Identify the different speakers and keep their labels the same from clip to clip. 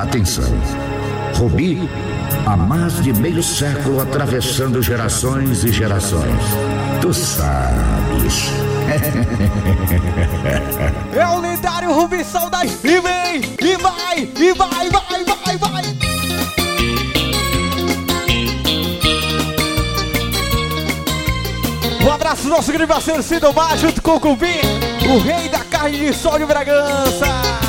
Speaker 1: Atenção, Rubi, há mais de meio século atravessando gerações e gerações. Tu sabes.
Speaker 2: É o lendário Rubi Saudade. E vem, e vai, e vai, vai, vai, vai. Um abraço do nosso grande parceiro Cidomar, junto com o Cupim, o rei da carne de sol de Bragança.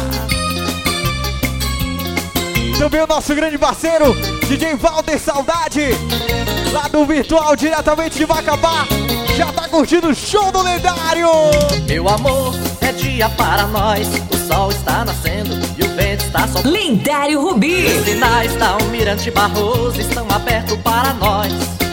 Speaker 2: Também o nosso grande parceiro DJ Valder Saudade, lá do Virtual, diretamente de Macapá. Já tá curtindo o show do lendário.
Speaker 3: Meu amor, é dia para nós. O sol está nascendo e o vento está soprando.
Speaker 4: Lendário Rubi.
Speaker 3: Os sinais da Almirante Barroso estão abertos para nós.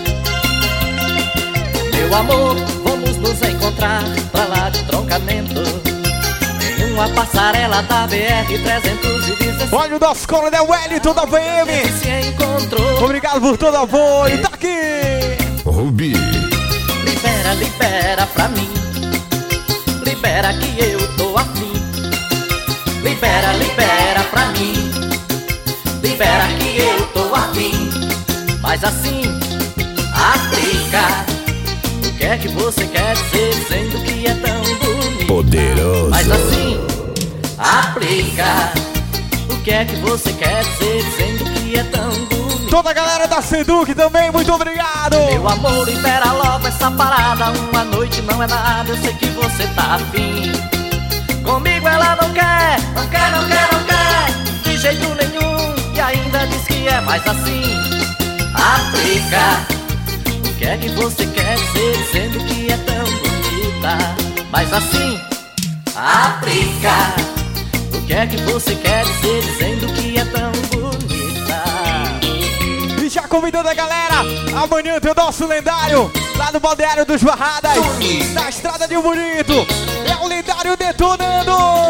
Speaker 3: Meu amor, vamos nos encontrar pra lá de troncamento, em uma passarela da BR-316.
Speaker 2: Olha o nosso coronel Wellington da VM.
Speaker 3: Se encontrou.
Speaker 2: Obrigado por todo o apoio. Tá aqui.
Speaker 1: Rubi.
Speaker 3: Libera, libera pra mim. Libera que eu tô afim. Libera, libera pra mim. Libera que eu tô afim. Mas assim, aplica. O que é que você quer dizer dizendo que é tão bonito?
Speaker 1: Poderoso.
Speaker 3: Mas assim, aplica. O que é que você quer dizer dizendo que é tão bonito?
Speaker 2: Toda a galera da Seduc também, muito obrigado.
Speaker 3: Meu amor, libera logo essa parada. Uma noite não é nada, eu sei que você tá afim. Comigo ela não quer, não quer, não quer, não quer de jeito nenhum. E ainda diz que é mais assim. Aplica. O que é que você quer dizer dizendo que é tão bonita? Mas assim, aplica. O que é que você quer dizer dizendo que é tão bonita?
Speaker 2: E já convidando a galera, amanhã tem o nosso lendário lá no Balneário dos Barradas, na estrada de Rio Bonito. É o lendário detonando.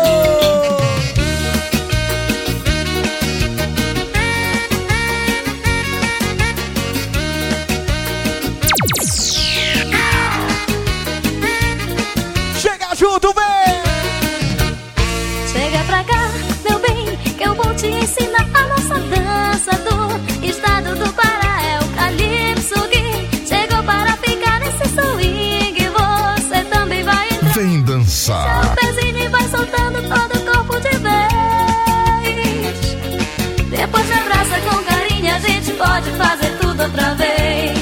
Speaker 2: Junto, vem!
Speaker 5: Chega pra cá, meu bem, que eu vou te ensinar a nossa dança do estado do Pará. É o Calypso que chegou para ficar nesse swing. Você também vai entrar.
Speaker 1: Vem dançar.
Speaker 5: Seu pezinho e vai soltando todo o corpo de vez. Depois me abraça com carinho, a gente pode fazer tudo outra vez.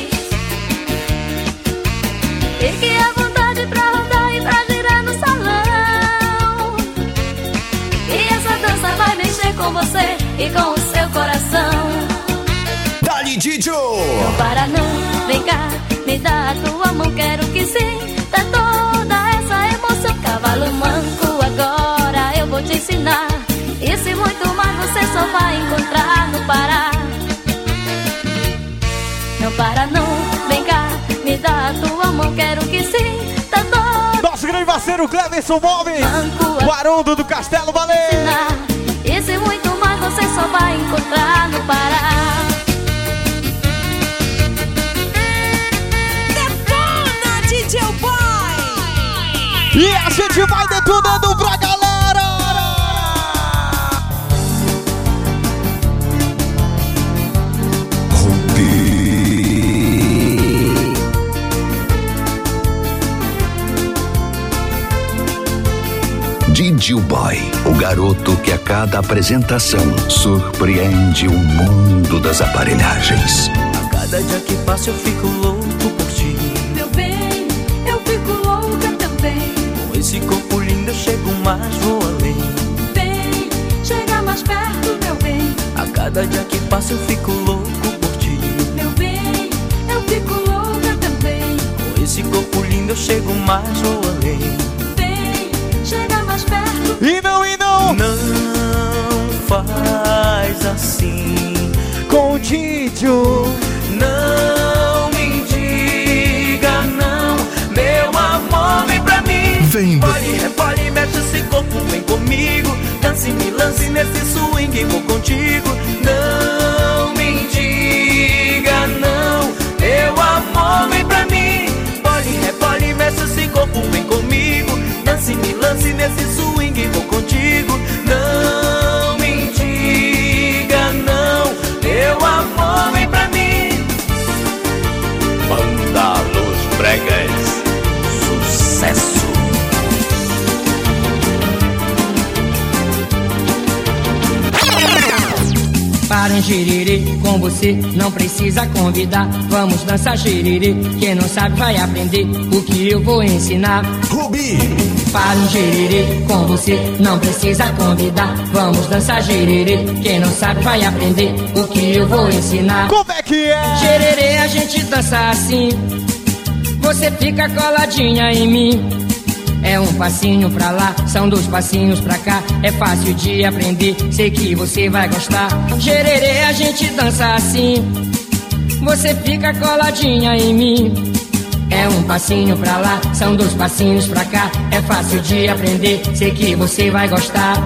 Speaker 5: Fique à vontade pra rodar e pra girar no salão. E essa dança vai mexer com você e com o seu coração.
Speaker 1: Dali, Didio!
Speaker 5: Não para não, vem cá, me dá a tua mão, quero que sinta toda essa emoção. Cavalo manco, agora eu vou te ensinar. Isso e muito mais você só vai encontrar no Pará. Não para não, vem cá, me dá a tua mão, quero que sinta toda.
Speaker 2: Nosso grande parceiro Cleverson Móveis, o Haroldo do Castelo, valeu!
Speaker 5: Isso e muito mais você só vai encontrar no Pará.
Speaker 4: Detona, DJ Boy!
Speaker 2: E a gente vai detonando pra galera!
Speaker 1: Didio Boy, o garoto que a cada apresentação surpreende o mundo das aparelhagens.
Speaker 3: A cada dia que passa eu fico louco por ti.
Speaker 5: Meu bem, eu fico louca também.
Speaker 3: Com esse corpo lindo eu chego mais, vou além.
Speaker 5: Vem, chega mais perto, meu bem.
Speaker 3: A cada dia que passa eu fico louco por ti.
Speaker 5: Meu bem, eu fico louca também.
Speaker 3: Com esse corpo lindo eu chego mais, vou além.
Speaker 5: Vem, chega mais perto.
Speaker 2: E não, e não!
Speaker 3: Não faz assim
Speaker 2: Com o Didio.
Speaker 3: Não me diga não, meu amor, vem pra mim.
Speaker 1: Vem,
Speaker 3: Repole, repole, mexe esse corpo, vem comigo. Dance, me lance nesse swing, vou contigo. Não me diga não, meu amor, vem pra mim. Repole, repole, mexe esse corpo, vem comigo. Dance, me lance nesse swing, vou contigo. Não me diga
Speaker 6: Para um giriri com você, não precisa convidar. Vamos dançar giriri, quem não sabe vai aprender o que eu vou ensinar.
Speaker 7: Rubi!
Speaker 6: Para um giriri com você, não precisa convidar. Vamos dançar giriri, quem não sabe vai aprender o que eu vou ensinar.
Speaker 2: Como é que é?
Speaker 6: Giriri a gente dança assim, você fica coladinha em mim. É um passinho pra lá, são 2 passinhos pra cá. É fácil de aprender, sei que você vai gostar. Gererê, a gente dança assim, você fica coladinha em mim. É um passinho pra lá, são 2 passinhos pra cá. É fácil de aprender, sei que você vai gostar.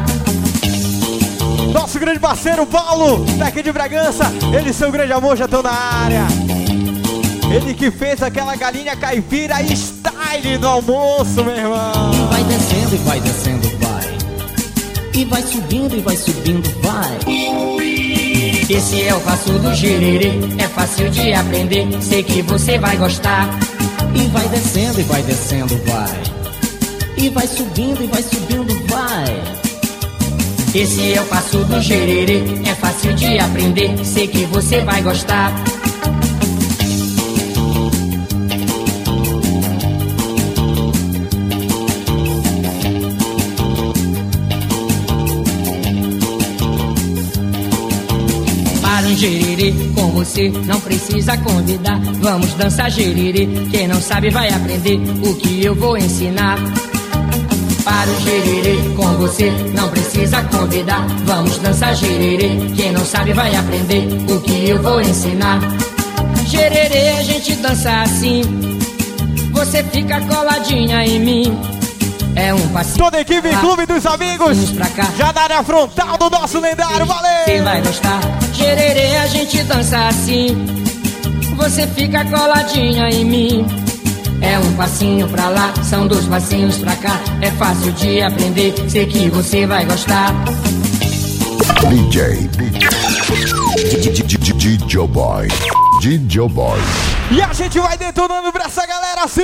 Speaker 2: Nosso grande parceiro Paulo, daqui de Bragança. Ele e seu grande amor já estão na área. Ele que fez aquela galinha caipira style no almoço, meu irmão.
Speaker 8: E vai descendo, e vai descendo, vai. E vai subindo, vai.
Speaker 6: Esse é o passo do gererê, é fácil de aprender, sei que você vai gostar.
Speaker 8: E vai descendo, vai. E vai subindo, vai.
Speaker 6: Esse é o passo do gererê, é fácil de aprender, sei que você vai gostar. Um gererê com você, não precisa convidar. Vamos dançar gererê, quem não sabe vai aprender o que eu vou ensinar. Para o gererê com você, não precisa convidar. Vamos dançar gererê, quem não sabe vai aprender o que eu vou ensinar. Gererê a gente dança assim, você fica coladinha em mim. É um passinho.
Speaker 2: Toda a equipe Clube dos Amigos já na área frontal do nosso lendário, valeu!
Speaker 6: Você vai gostar. Gererê, a gente dança assim, você fica coladinha em mim. É um passinho pra lá, são 2 passinhos pra cá. É fácil de aprender, sei que você vai gostar.
Speaker 1: DJ Boy. DJ Boy.
Speaker 2: E a gente vai detonando pra essa galera assim.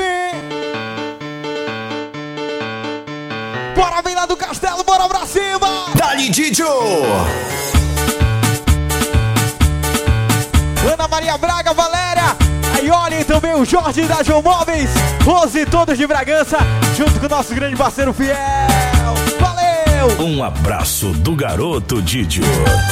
Speaker 2: Bora vir lá do castelo, bora pra cima!
Speaker 7: Dali, Didio!
Speaker 2: Ana Maria Braga, Valéria, a Ioli e também o Jorge da João Móveis, Rose, todos de Bragança, junto com o nosso grande parceiro fiel. Valeu!
Speaker 7: Um abraço do garoto Didio.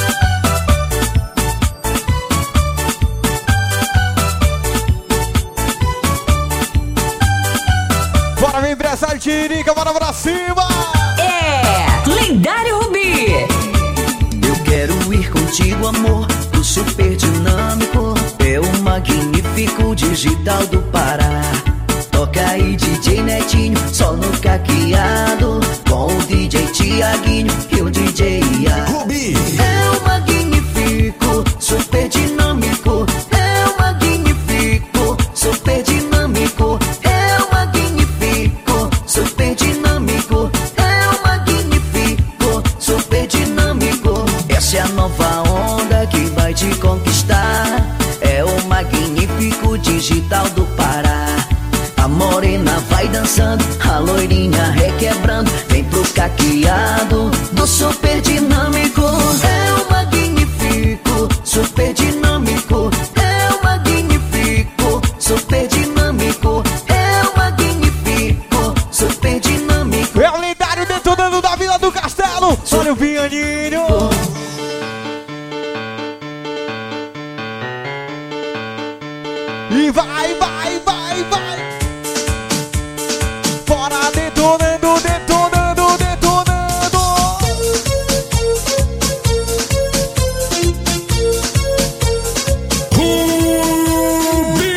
Speaker 2: Bora vir empresário Tiririca, bora pra cima!
Speaker 4: É Lendário Rubi.
Speaker 3: Eu quero ir contigo, amor, pro super dinâmico. É o magnífico digital do Pará. Toca aí DJ Netinho, só no caqueado, com o DJ Tiaguinho e o DJ Ia.
Speaker 7: Rubi!
Speaker 3: É o magnífico, super dinâmico. É o magnífico, super dinâmico. É o magnífico, super dinâmico. É o magnífico, super dinâmico. Essa é a nova onda que vai te conquistar. É o magnífico digital do Pará. A morena vai dançando, a loirinha requebrando. Vem pro caqueado do super dinâmico. É o magnífico, super dinâmico. É o magnífico, super dinâmico. É o magnífico, super dinâmico.
Speaker 2: É o lendário detonando da Vila do Castelo. Olha o pianinho. E vai, vai, vai, vai. Bora detonando, detonando, detonando.
Speaker 7: Rubi!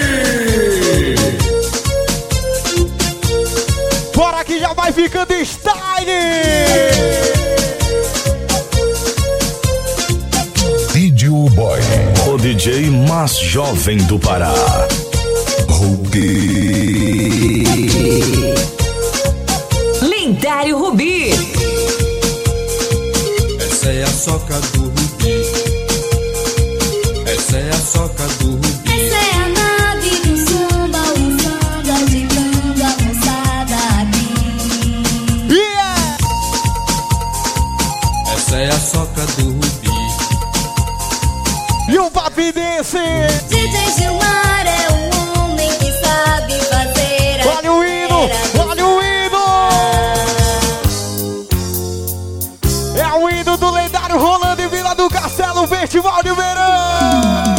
Speaker 2: Bora que já vai ficando style.
Speaker 1: DJ Boy.
Speaker 7: O DJ mais jovem do Pará.
Speaker 1: Rubi.
Speaker 4: Lendário Rubi.
Speaker 9: Essa é a soca do Rubi. Essa é a soca do Rubi.
Speaker 5: Essa é a nave do samba, o samba de canga moçada aqui.
Speaker 2: Yeah!
Speaker 9: Essa é a soca do Rubi.
Speaker 2: E o Papidense.
Speaker 5: DJ Gilmar é um homem que sabe fazer.
Speaker 2: Olha o hino, olha o hino. É o hino do lendário Rolando em Vila do Castelo, Festival de Verão.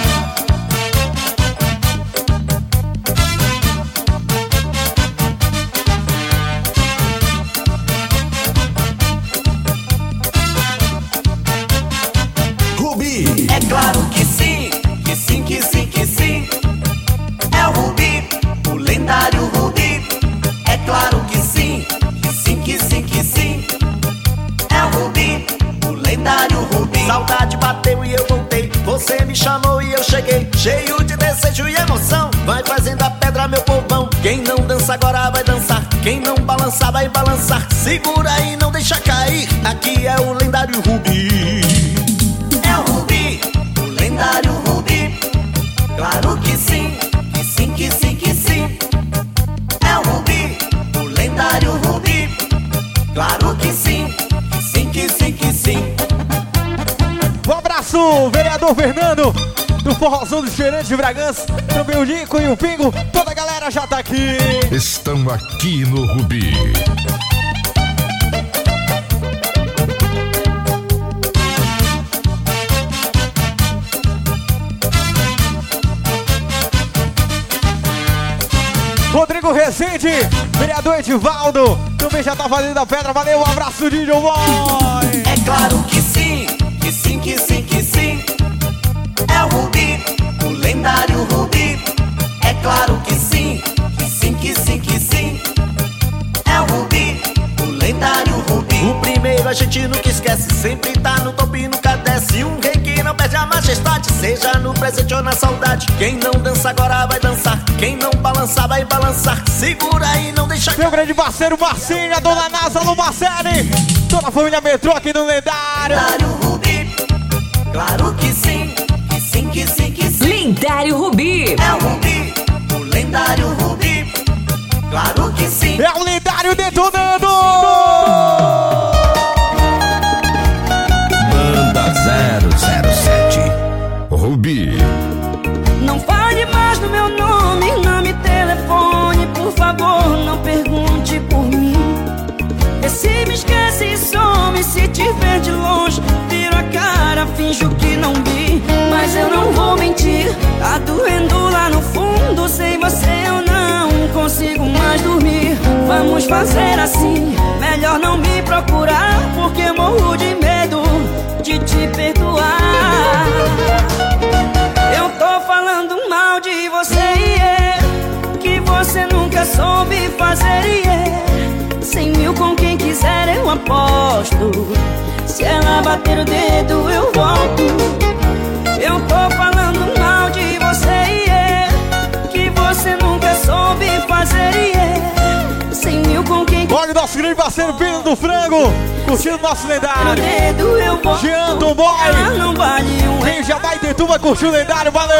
Speaker 3: É claro que sim, que sim, que sim, que sim. É o Rubi, o lendário Rubi. É claro que sim, que sim, que sim, que sim. É o Rubi, o lendário Rubi.
Speaker 10: Saudade bateu e eu voltei. Você me chamou e eu cheguei, cheio de desejo e emoção. Vai fazendo a pedra, meu povão. Quem não dança agora vai dançar. Quem não balançar vai balançar. Segura e não deixa cair. Aqui é o lendário Rubi.
Speaker 3: É o Rubi, o lendário Rubi. Claro que sim, que sim, que sim, que sim. É o Rubi, o lendário Rubi. Claro que sim, que sim, que sim, que sim.
Speaker 2: Um abraço, vereador Fernando, do Forrozão dos Cheirantes de Bragança. Também o Nico e o Pingo, toda a galera já tá aqui.
Speaker 1: Estão aqui no Rubi.
Speaker 2: Rodrigo Rezende, vereador Edivaldo, também já tá fazendo a pedra. Valeu, um abraço, DJ Boy.
Speaker 3: É claro que sim, que sim, que sim, que sim. É o Rubi, o lendário Rubi. É claro que sim, que sim, que sim, que sim. É o Rubi, o lendário Rubi.
Speaker 10: O primeiro a gente nunca esquece, sempre tá no topo e nunca desce. Um rei que não perde a majestade, seja no presente ou na saudade. Quem não dança agora vai dançar. Quem não balançar vai balançar. Segura e não deixa.
Speaker 2: Meu grande parceiro Marcinho, a dona Nasa, Lu Marcele, toda a família Metrô aqui no lendário.
Speaker 3: Lendário Rubi, claro que sim, que sim, que sim, que sim.
Speaker 4: Lendário Rubi.
Speaker 3: É o Rubi, o lendário Rubi. Claro que sim.
Speaker 2: É o lendário detonando.
Speaker 1: Banda 007 Rubi.
Speaker 6: Não fale mais do meu nome, não me telefone, por favor, não pergunte por mim. Vê se me esquece e some, se te ver de longe, viro a cara, finjo que não vi. Mas eu não vou mentir, tá doendo lá no fundo, sem você eu não consigo mais dormir. Vamos fazer assim, melhor não me procurar, porque morro de medo de te perdoar. Eu tô falando mal de você, que você nunca soube fazer, 100 mil com quem quiser eu aposto. Se ela bater o dedo eu volto. Eu tô falando mal de você, que você nunca soube fazer, 100 mil com quem quiser.
Speaker 2: Olha o nosso grande parceiro Pedro do Frango, curtindo o nosso lendário.
Speaker 6: Dedo eu volto.
Speaker 2: Jean Tomboy,
Speaker 6: Ela não vale um
Speaker 2: quem já vai ter tu vai curtir o lendário, valeu!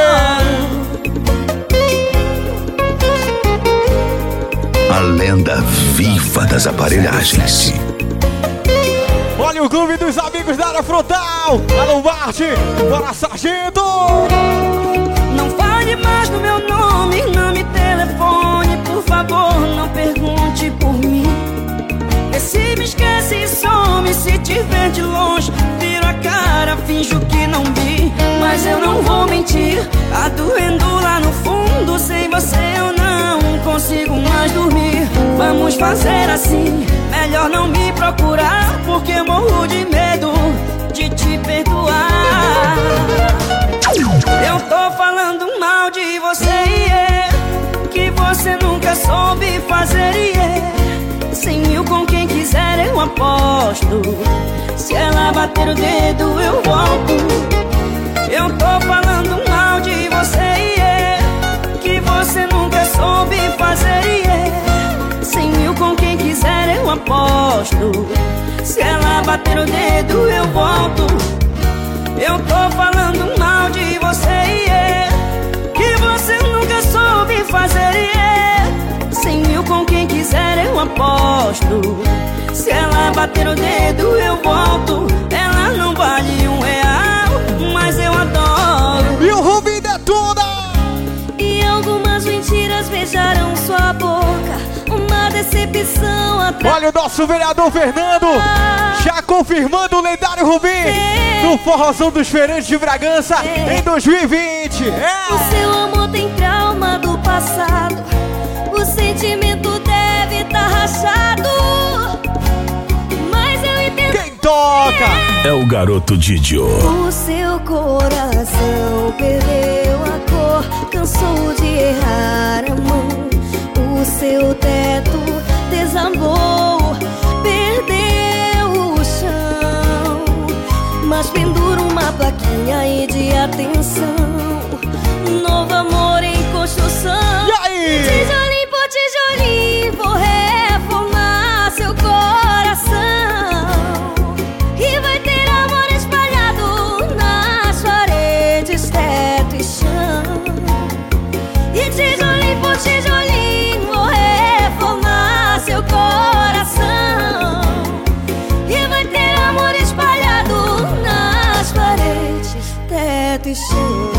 Speaker 1: A lenda viva das aparelhagens.
Speaker 2: Olha o clube dos amigos da área frontal. Alô, Marte, bora, sargento!
Speaker 6: Não fale mais do meu nome, não me telefone, por favor, não pergunte por mim. Vê se me esquece e some, se te ver de longe, viro a cara, finjo que não vi. Mas eu não vou mentir, tá doendo lá no fundo, sem você eu não consigo mais dormir. Vamos fazer assim, melhor não me procurar, porque morro de medo de te perdoar. Eu tô falando mal de você, que você nunca soube fazer, 100 mil com quem quiser eu aposto. Se ela bater o dedo eu volto. Eu tô falando mal de você, que você nunca soube fazer, 100 mil com quem quiser eu aposto. Se ela bater o dedo eu volto. Eu tô falando mal de você, que você nunca soube fazer, 100 mil com quem quiser eu aposto. Se ela bater o dedo eu volto. Ela não vale R$1, mas eu adoro.
Speaker 2: Olha o nosso vereador Fernando, já confirmando o lendário Rubi no Forrozão dos Feirantes de Bragança em 2020.
Speaker 5: O seu amor tem trauma do passado, o sentimento deve estar rachado, mas eu entendo.
Speaker 2: Quem toca
Speaker 7: é o garoto Didio.
Speaker 5: O seu coração perdeu a cor, cansou de errar a mão. O seu teto desabou, perdeu o chão, mas pendura uma plaquinha aí de atenção. Novo amor em construção.
Speaker 2: E aí?
Speaker 5: Tijolinho por tijolinho vou reformar seu coração, e vai ter amor espalhado nas paredes, teto e chão. E tijolinho por tijolinho vou reformar seu coração, e vai ter amor espalhado nas paredes, teto e chão.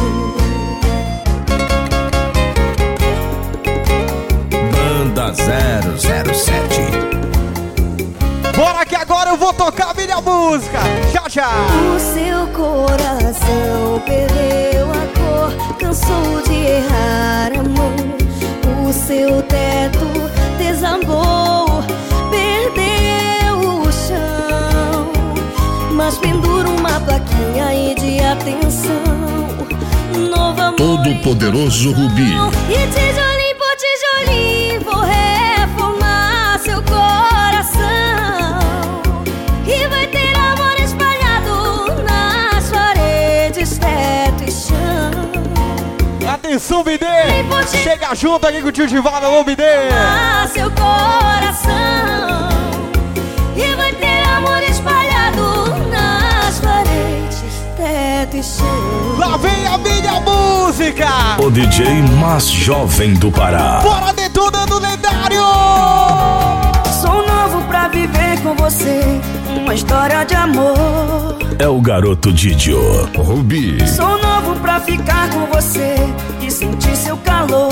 Speaker 7: Banda 007.
Speaker 2: Bora que agora eu vou tocar a minha música. Já, já.
Speaker 5: O seu coração perdeu a cor, cansou de errar a mão. O seu teto desabou, perdeu o chão, mas pendura uma plaquinha aí de atenção. Novo amor
Speaker 1: Todo poderoso Rubi.
Speaker 5: e tijolinho por tijolinho vou reformar seu coração, e vai ter amor espalhado nas paredes, teto e chão.
Speaker 2: Atenção, BD. Chega junto aqui com o tio Givaldo, alô, BD.
Speaker 5: Seu coração, e vai ter amor espalhado nas paredes, teto e chão.
Speaker 2: Lá vem a minha música.
Speaker 7: O DJ mais jovem do Pará.
Speaker 2: Bora detonando o lendário.
Speaker 3: Sou novo pra viver com você uma história de amor.
Speaker 7: É o garoto Didio.
Speaker 1: Rubi.
Speaker 3: Sou novo pra ficar com você e sentir seu calor.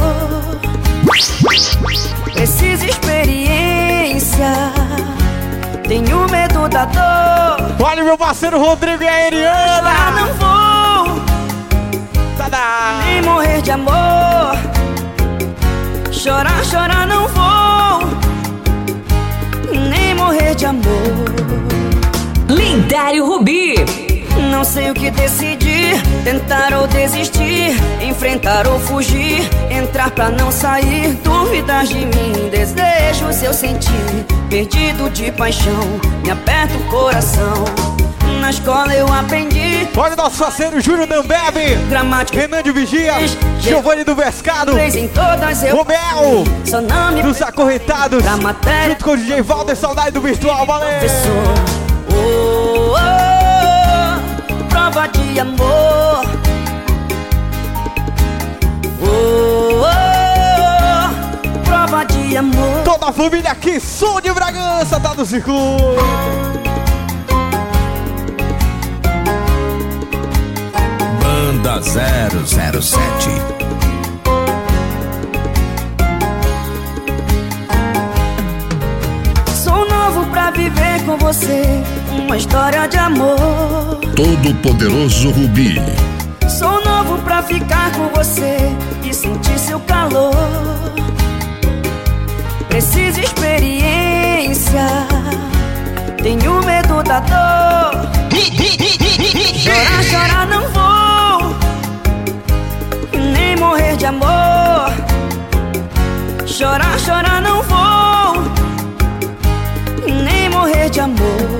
Speaker 3: Preciso experiência, tenho medo da dor.
Speaker 2: Olha o meu parceiro Rodrigo e a Ariana.
Speaker 3: Lá não vou
Speaker 2: Tadá.
Speaker 3: nem morrer de amor. Chorar, chorar não vou nem morrer de amor.
Speaker 4: Lendário Rubi.
Speaker 3: Não sei o que decidir, tentar ou desistir, enfrentar ou fugir, entrar pra não sair, dúvidas de mim, desejos eu sentir, perdido de paixão, me aperta o coração. Na escola eu aprendi.
Speaker 2: Olha o nosso parceiro Júnior Dambebe,
Speaker 3: gramática,
Speaker 2: Renan de Vigia, Giovanni do Vescado,
Speaker 3: em todas eu
Speaker 2: Romeu,
Speaker 3: só não me
Speaker 2: dos Acorrentados,
Speaker 3: da matéria,
Speaker 2: junto com o DJ Valder, saudade do virtual, valeu!
Speaker 3: professor. Oh, oh, prova de amor. Oh, oh, prova de amor.
Speaker 2: Toda a família aqui, som de Bragança, tá no circuito.
Speaker 7: Banda 007.
Speaker 3: Sou novo pra viver com você uma história de amor.
Speaker 1: Todo poderoso Rubi.
Speaker 3: Sou novo pra ficar com você e sentir seu calor. Preciso experiência, tenho medo da dor. Chorar, chorar não vou nem morrer de amor. Chorar, chorar não vou nem morrer de amor.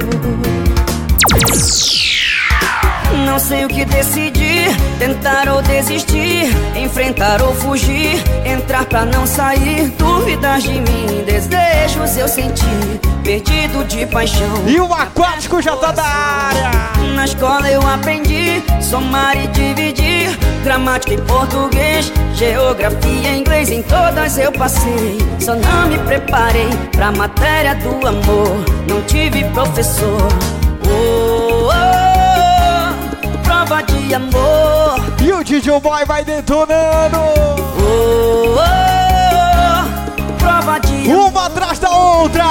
Speaker 3: Não sei o que decidir, tentar ou desistir, enfrentar ou fugir, entrar pra não sair, dúvidas de mim, desejos eu sentir, perdido de paixão.
Speaker 2: E o aquático já tá da área.
Speaker 3: Na escola eu aprendi somar e dividir, gramática em português, geografia em inglês, em todas eu passei. Só não me preparei pra matéria do amor, não tive professor. Oh, oh, prova de amor.
Speaker 2: E o DJ Boy vai detonando.
Speaker 3: Oh, oh, prova de amor.
Speaker 2: Uma atrás da outra.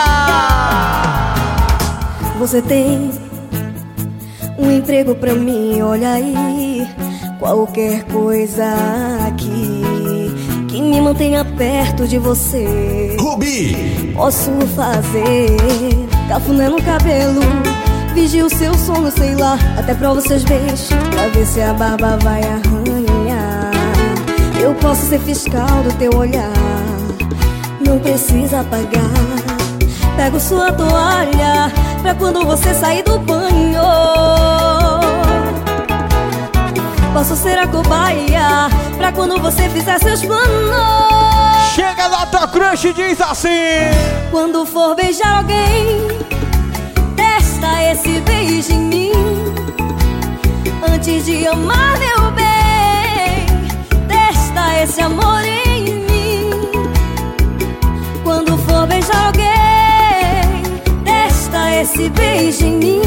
Speaker 11: Você tem um emprego pra mim, olha aí. Qualquer coisa aqui que me mantenha perto de você.
Speaker 7: Rubi!
Speaker 11: Posso fazer cafuné no cabelo, vigio o seu sono, sei lá, até provo seus beijos, pra ver se a barba vai arranhar. Eu posso ser fiscal do teu olhar, não precisa pagar. Pego sua toalha pra quando você sair do banho. Posso ser a cobaia pra quando você fizer seus planos.
Speaker 2: Chega da tua crush e diz assim:
Speaker 11: quando for beijar alguém, testa esse beijo em mim. Antes de amar, meu bem, testa esse amor em mim. Quando for beijar alguém, testa esse beijo em mim.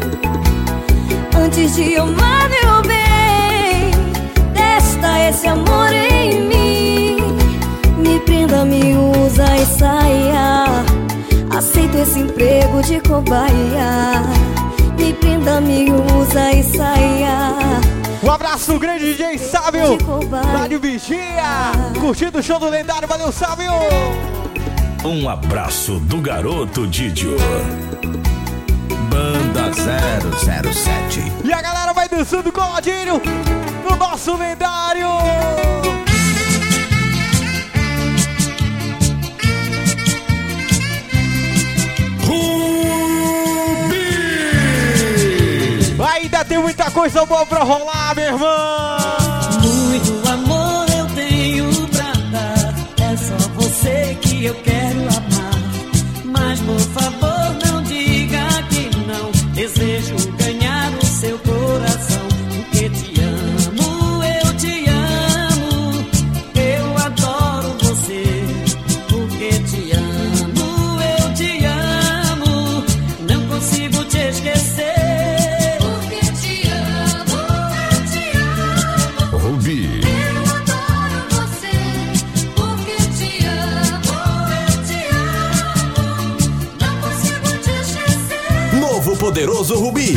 Speaker 11: Antes de amar, meu bem, testa esse amor em mim. Me prenda, me usa e saia. Aceito esse emprego de cobaia. Me prenda, me usa e saia.
Speaker 2: Um abraço grande, DJ Sábio, Rádio Vigia, curtindo o show do lendário, valeu Sábio.
Speaker 7: Um abraço do garoto Didio. Banda 007.
Speaker 2: E a galera vai dançando com o Ladinho no nosso lendário. Ainda tem muita coisa boa pra rolar, meu irmão.
Speaker 3: Muito amor eu tenho pra dar, é só você que eu quero amar. Mas por favor não diga que não, desejo ganhar o seu coração. Porque te amo, eu te amo, eu adoro você. Porque te amo, eu te amo, não consigo te esquecer.
Speaker 7: Poderoso Rubi.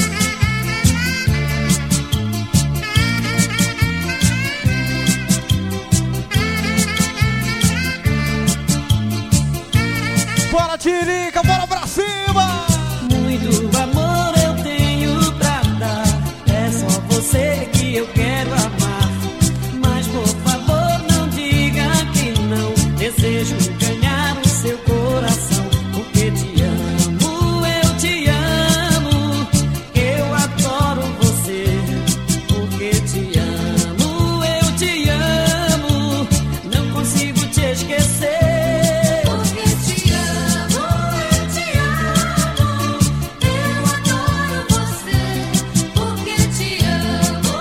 Speaker 2: Bora, Tirica, bora pra cima!
Speaker 3: Muito amor eu tenho pra dar, é só você que eu quero amar. Mas por favor não diga que não, desejo ganhar o seu coração. Porque te amo, eu te amo, eu adoro você. Porque te amo, eu te amo, não consigo te esquecer. Porque te amo, eu te amo, eu adoro você. Porque te amo,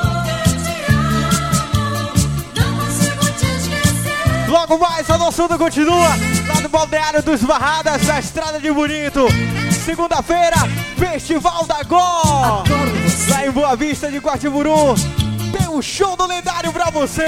Speaker 3: não consigo te esquecer.
Speaker 2: Logo mais a noção continua lá no Balneário dos Barradas, na Estrada de Bonito. Segunda-feira, Festival da Gó. Lá em Boa Vista de Quatiburu. Tem um show do lendário pra você.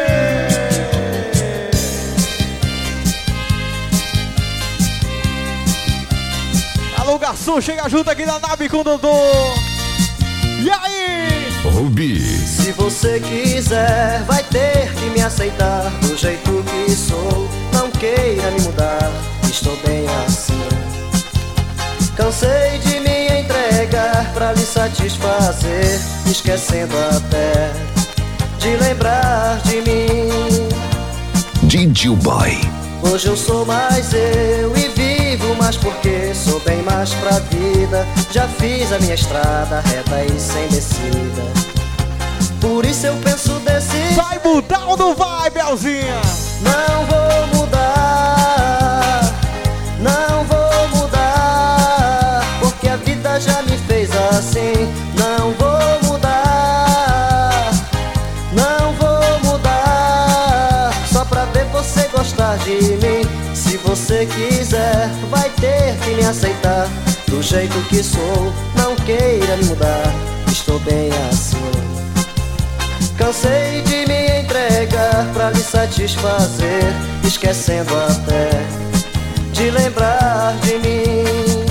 Speaker 2: Alô, garçom, chega junto aqui na nave com o Dodô. E aí?
Speaker 7: Rubi.
Speaker 10: Se você quiser, vai ter que me aceitar do jeito que sou. Não queira me mudar, estou bem assim. Cansei de me entregar pra lhe satisfazer, esquecendo até de lembrar de mim.
Speaker 7: Didio Boy.
Speaker 10: Hoje eu sou mais eu e vivo mais porque sou bem mais pra vida. Já fiz a minha estrada reta e sem descida. Por isso eu penso decidir.
Speaker 2: Vai mudar ou não vai, Belzinha?
Speaker 10: Não vou mudar, não vou mudar, porque a vida já me fez assim. Não vou mudar, não vou mudar, só pra ver você gostar de mim. Se você quiser, vai ter que me aceitar do jeito que sou. Não queira me mudar, estou bem assim. Cansei de me entregar pra lhe satisfazer, esquecendo até de lembrar de mim.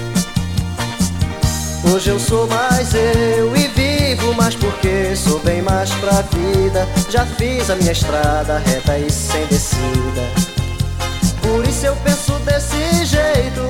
Speaker 10: Hoje eu sou mais eu e vivo mais porque sou bem mais pra vida. Já fiz a minha estrada reta e sem descida. Por isso eu penso desse jeito,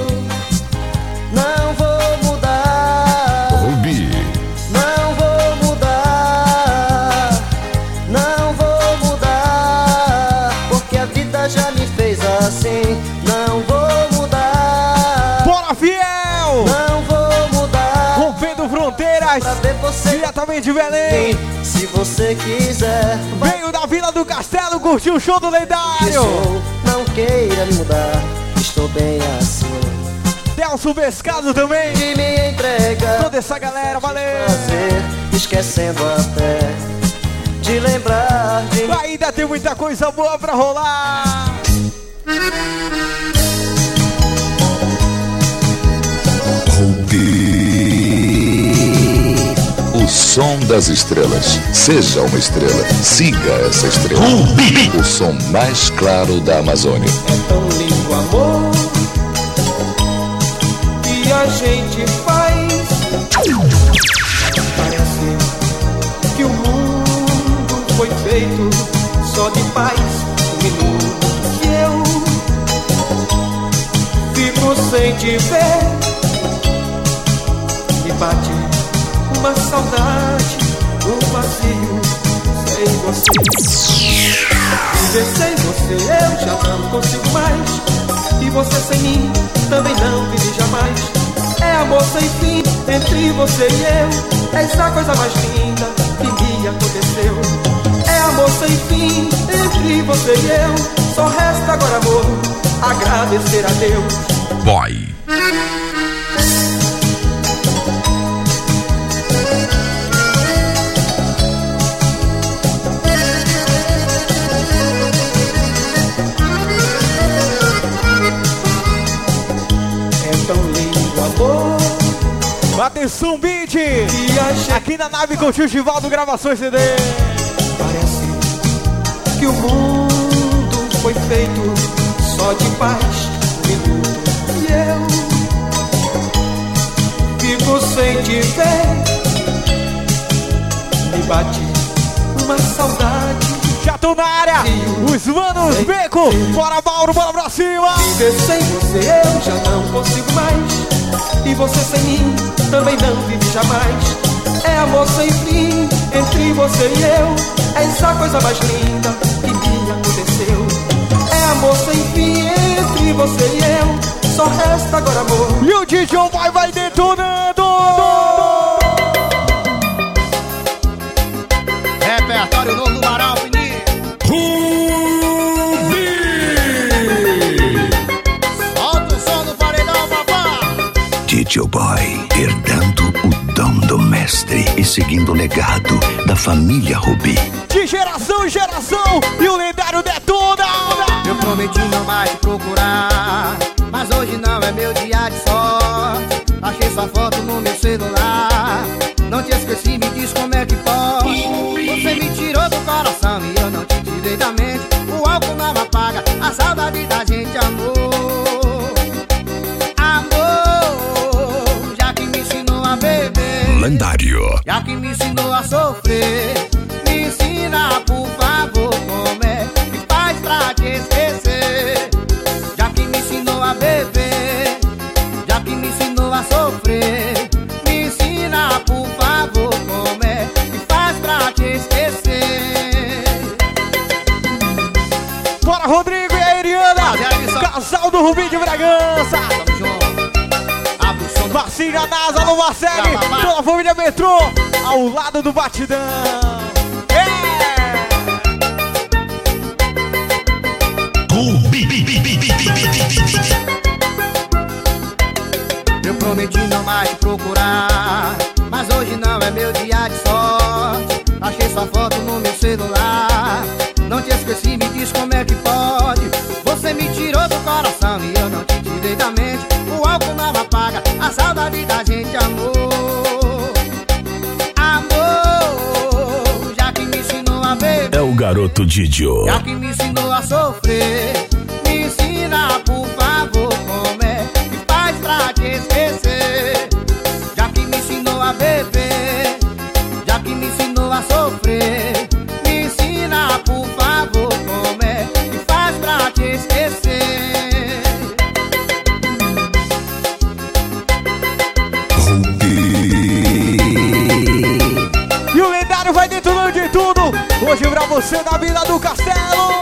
Speaker 10: não vou mudar.
Speaker 1: Rubi.
Speaker 10: Não vou mudar, não vou mudar, porque a vida já me fez assim. Não vou mudar.
Speaker 2: Bora, fiel!
Speaker 10: Não vou mudar.
Speaker 2: Rompendo fronteiras,
Speaker 10: pra ver você
Speaker 2: diretamente de Belém.
Speaker 10: Se você quiser,
Speaker 2: veio da Vila do Castelo, curtiu o show do lendário.
Speaker 10: Sou, não queira me mudar, estou bem assim.
Speaker 2: Delcio Vescado também.
Speaker 10: De me entregar.
Speaker 2: Toda essa galera, valeu.
Speaker 10: Prazer, esquecendo até de lembrar de mim.
Speaker 2: Ainda tem muita coisa boa pra rolar.
Speaker 7: O som das estrelas. Seja uma estrela. Siga essa estrela. O som mais claro da Amazônia.
Speaker 9: É tão lindo o amor que a gente faz. Parece que o mundo foi feito só de paz. Um minuto que eu fico sem te ver, me bate uma saudade, um vazio sem você. Viver sem você eu já não consigo mais, e você sem mim também não vive jamais. É amor sem fim entre você e eu, essa coisa mais linda que me aconteceu. É amor sem fim entre você e eu, só resta agora amor, agradecer a Deus.
Speaker 7: Boy.
Speaker 2: Atenção, beat! Aqui na nave com o Givaldo Gravações CD.
Speaker 9: Parece que o mundo foi feito só de paz, minuto. E eu fico sem te ver, me bate uma saudade.
Speaker 2: Já tô na área! Os manos Beco! Bora, Mauro, bora pra cima!
Speaker 9: Viver sem você eu já não consigo mais, e você sem mim também não vive jamais. É amor sem fim entre você e eu, essa coisa mais linda que me aconteceu. É amor sem fim entre você e eu, só resta agora amor.
Speaker 2: E o DJ vai detonando!
Speaker 12: Repertório novo do Barão Fini. Solta o som do paredão, papá.
Speaker 7: DJ Boy, herdando o dom do mestre e seguindo o legado da família Rubi.
Speaker 2: De geração em geração, e o lendário detona!
Speaker 12: Eu prometi não mais te procurar, mas hoje não é meu dia de sorte. Achei sua foto no meu celular, não te esqueci, me diz como é que pode. Você me tirou do coração e eu não te tirei da mente. O álcool não apaga a saudade da gente, amor.
Speaker 7: Lendário.
Speaker 12: Já que me ensinou a sofrer, me ensina por favor como é que faz pra te esquecer. Já que me ensinou a beber, já que me ensinou a sofrer, me ensina por favor como é que faz pra te esquecer.
Speaker 2: Bora, Rodrigo e a Ariana, casal do Rubi de Bragança. Vacina NASA no Marcele, toda a família Metrô, ao lado do Batidão.
Speaker 12: Eu prometi não mais te procurar, mas hoje não é meu dia de sorte. Achei sua foto no meu celular, não te esqueci, me diz como é que pode. Você me tirou do coração e eu não te tirei da mente. O álcool não apaga a saudade da gente, amor. Amor, já que me ensinou a beber,
Speaker 7: é o garoto Didio.
Speaker 12: já que me ensinou a sofrer, me ensina por favor
Speaker 2: Hoje pra você da Vila do Castelo.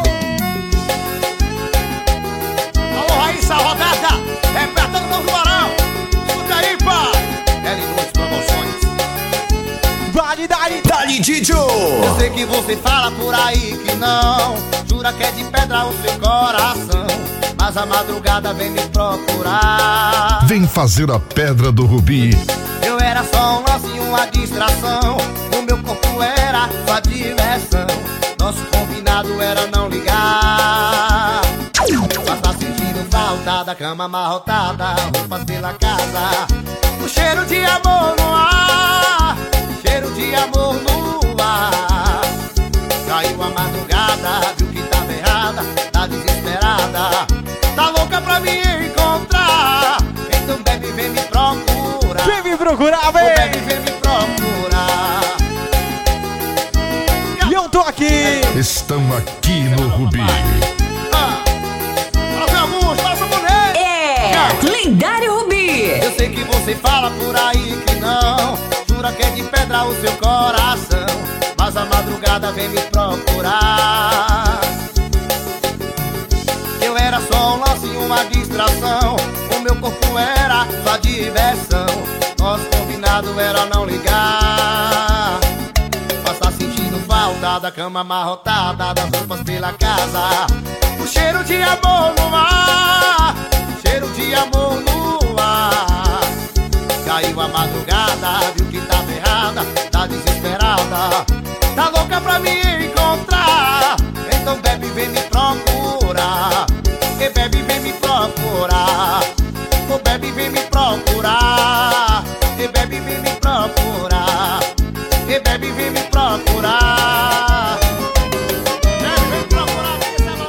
Speaker 12: Alô, Raíssa Rodada, repertando Novo Barão. Escuta aí, pai. É de noite promoções.
Speaker 2: Vale,
Speaker 12: Dali, Didio. Eu sei que você fala por aí que não, jura que é de pedra o seu coração, mas a madrugada vem me procurar.
Speaker 7: Vem fazer a pedra do Rubi.
Speaker 12: Eu era só um lance e uma distração, o meu corpo era sua diversão, nosso combinado era não ligar. Mas tá sentindo falta da cama amarrotada, roupas pela casa, o cheiro de amor no ar, cheiro de amor no ar. Caiu a madrugada, viu que tava errada, tá desesperada, tá louca pra me encontrar. Então bebe, vem me procurar.
Speaker 2: Vem me procurar, vem!
Speaker 12: Bebe, vem me procurar.
Speaker 2: E eu tô aqui.
Speaker 7: Estão aqui no Rubi.
Speaker 4: Lendário Rubi.
Speaker 12: Eu sei que você fala por aí que não, jura que é de pedra o seu coração, mas a madrugada vem me procurar. Eu era só um lance e uma distração, o meu corpo era sua diversão, nosso combinado era não ligar. Mas tá sentindo falta da cama amarrotada, das roupas pela casa, o cheiro de amor no ar, cheiro de amor no ar. Caiu a madrugada, viu que tava errada, tá desesperada, tá louca pra me encontrar. Então bebe, vem me procurar. E bebe, vem me procurar. O bebe, vem me procurar. E bebe, vem me procurar. E bebe, vem me procurar. Bebe, vem procurar.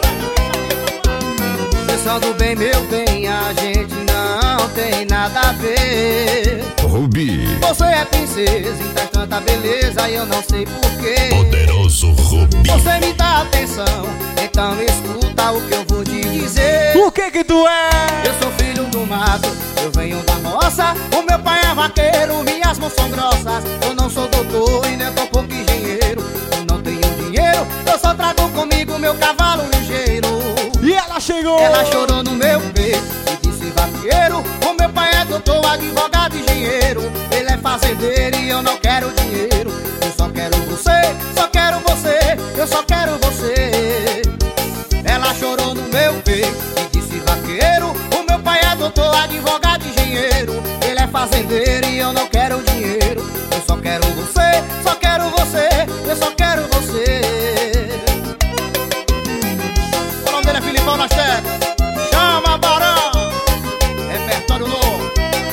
Speaker 12: Pensando bem, meu bem, a gente não tem nada a ver.
Speaker 7: Rubi.
Speaker 12: Você é princesa e traz tanta beleza e eu não sei porquê.
Speaker 7: Poderoso Rubi.
Speaker 12: Você me dá atenção, então escuta o que eu vou te dizer.
Speaker 2: O que tu é?
Speaker 12: Eu sou filho do mato, eu venho da roça, o meu pai é vaqueiro, minhas mãos são grossas. Eu não sou doutor e nem tão pouco engenheiro, eu não tenho dinheiro, eu só trago comigo meu cavalo ligeiro.
Speaker 2: E ela chegou.
Speaker 12: Ela chorou no meu peito e disse: vaqueiro, o meu pai é doutor, advogado e engenheiro, ele é fazendeiro e eu não quero dinheiro. Eu só quero você, só quero você, eu só quero você. Ela chorou no meu peito e disse: vaqueiro, o meu pai é doutor, advogado e engenheiro, ele é fazendeiro e eu não quero dinheiro. Eu só quero você, só quero você, eu só quero você. O nome dele é Filipão nas teclas. Chama Barão, repertório novo.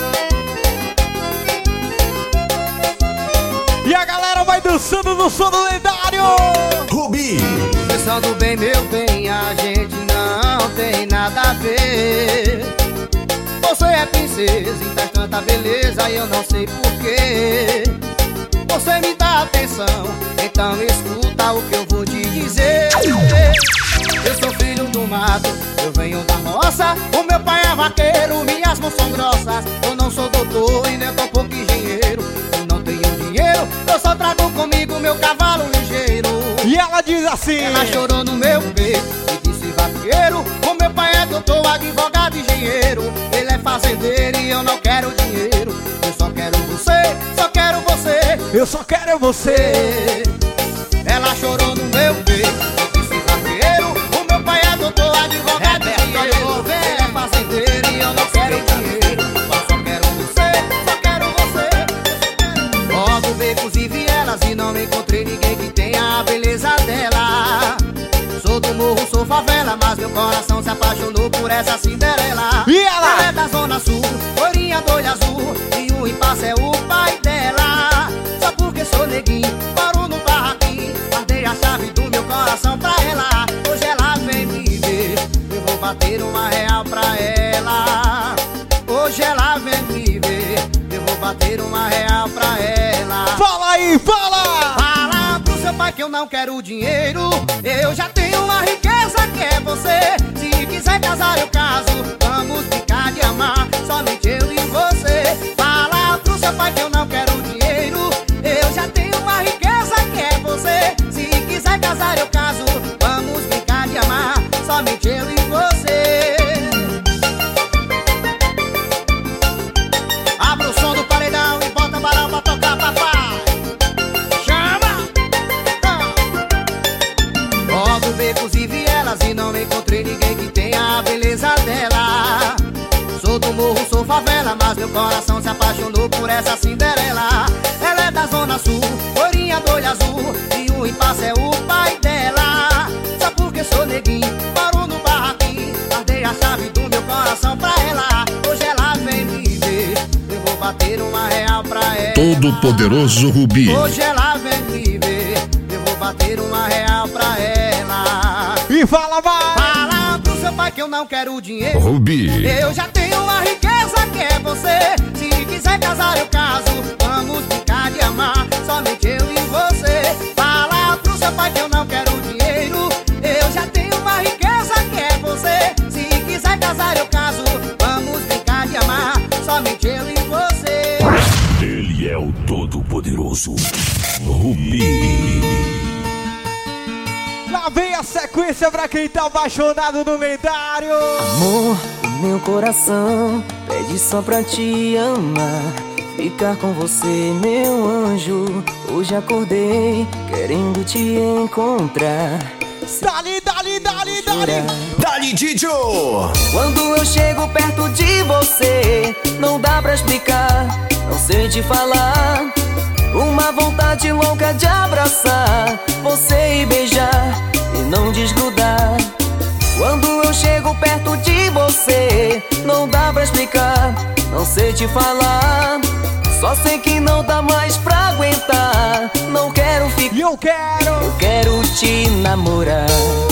Speaker 2: E a galera vai dançando no som do lendário
Speaker 7: Rubi.
Speaker 12: Pensando bem, meu bem, a gente não tem nada a ver. Você é princesa e traz tanta beleza e eu não sei porquê. Você me dá atenção, então escuta o que eu vou te dizer. Eu sou filho do mato, eu venho da roça, o meu pai é vaqueiro, minhas mãos são grossas. Eu não sou doutor e nem tão pouco engenheiro, eu não tenho dinheiro, eu só trago comigo meu cavalo ligeiro.
Speaker 2: E ela diz assim:
Speaker 12: ela chorou no meu peito e disse: vaqueiro, o meu pai é doutor, advogado e engenheiro, ele é fazendeiro e eu não quero dinheiro. Eu só quero você, só quero você,
Speaker 2: eu só quero você.
Speaker 12: Ela chorou no meu peito e disse: vaqueiro, o meu pai é doutor, advogado e engenheiro, ele é fazendeiro e eu não quero dinheiro. Eu só quero você, só quero você. Rodo becos e vielas e não encontrei ninguém que tenha a beleza dela. Sou do morro, sou favela, mas meu coração se apaixonou por essa Cinderela.
Speaker 2: E ela
Speaker 12: é da zona sul, loirinha do olho azul, e o impasse é o pai dela. Só porque sou neguinho, paro no barraquinho, guardei a chave do meu coração pra ela. Hoje ela vem me ver, eu vou bater uma real pra ela. Hoje ela vem me ver, eu vou bater uma real pra ela.
Speaker 2: Fala aí, fala!
Speaker 12: Fala pro seu pai que eu não quero dinheiro, eu já tenho uma riqueza que é você. Se quiser casar eu caso, vamos ficar de amar, somente eu e você. Fala pro seu pai que eu não quero dinheiro, eu já tenho uma riqueza que é você. Se quiser dela, mas meu coração se apaixonou por essa Cinderela. Ela é da Zona Sul, loirinha do olho azul, e o impasse é o pai dela. Só porque sou neguinho, parou no barraquinho, guardei a chave do meu coração pra ela. Hoje ela vem me ver, eu vou bater uma real pra ela.
Speaker 1: Todo poderoso Rubi.
Speaker 12: Hoje ela vem me ver, eu vou bater uma real pra ela.
Speaker 2: E fala mais!
Speaker 12: Fala pro seu pai que eu não quero dinheiro,
Speaker 1: Rubi.
Speaker 12: eu já tenho uma riqueza que é você. Se quiser casar eu caso, vamos brincar de amar, somente eu e você. Fala pro seu pai que eu não quero dinheiro, eu já tenho uma riqueza que é você. Se quiser casar eu caso, vamos brincar de amar, somente eu e você.
Speaker 1: Ele é o todo-poderoso Rubi.
Speaker 2: Lá vem a sequência pra quem tá apaixonado no lendário.
Speaker 3: Amor, o meu coração pede só pra te amar, ficar com você, meu anjo. Hoje acordei querendo te encontrar.
Speaker 2: Dali, dali, dali, dali.
Speaker 10: Dali, Didio!
Speaker 3: Quando eu chego perto de você, não dá pra explicar, não sei te falar. Uma vontade louca de abraçar você e beijar e não desgrudar. Quando eu chego perto de você, não dá pra explicar, não sei te falar. Só sei que não dá mais pra aguentar, não quero ficar.
Speaker 2: Eu
Speaker 3: quero te namorar.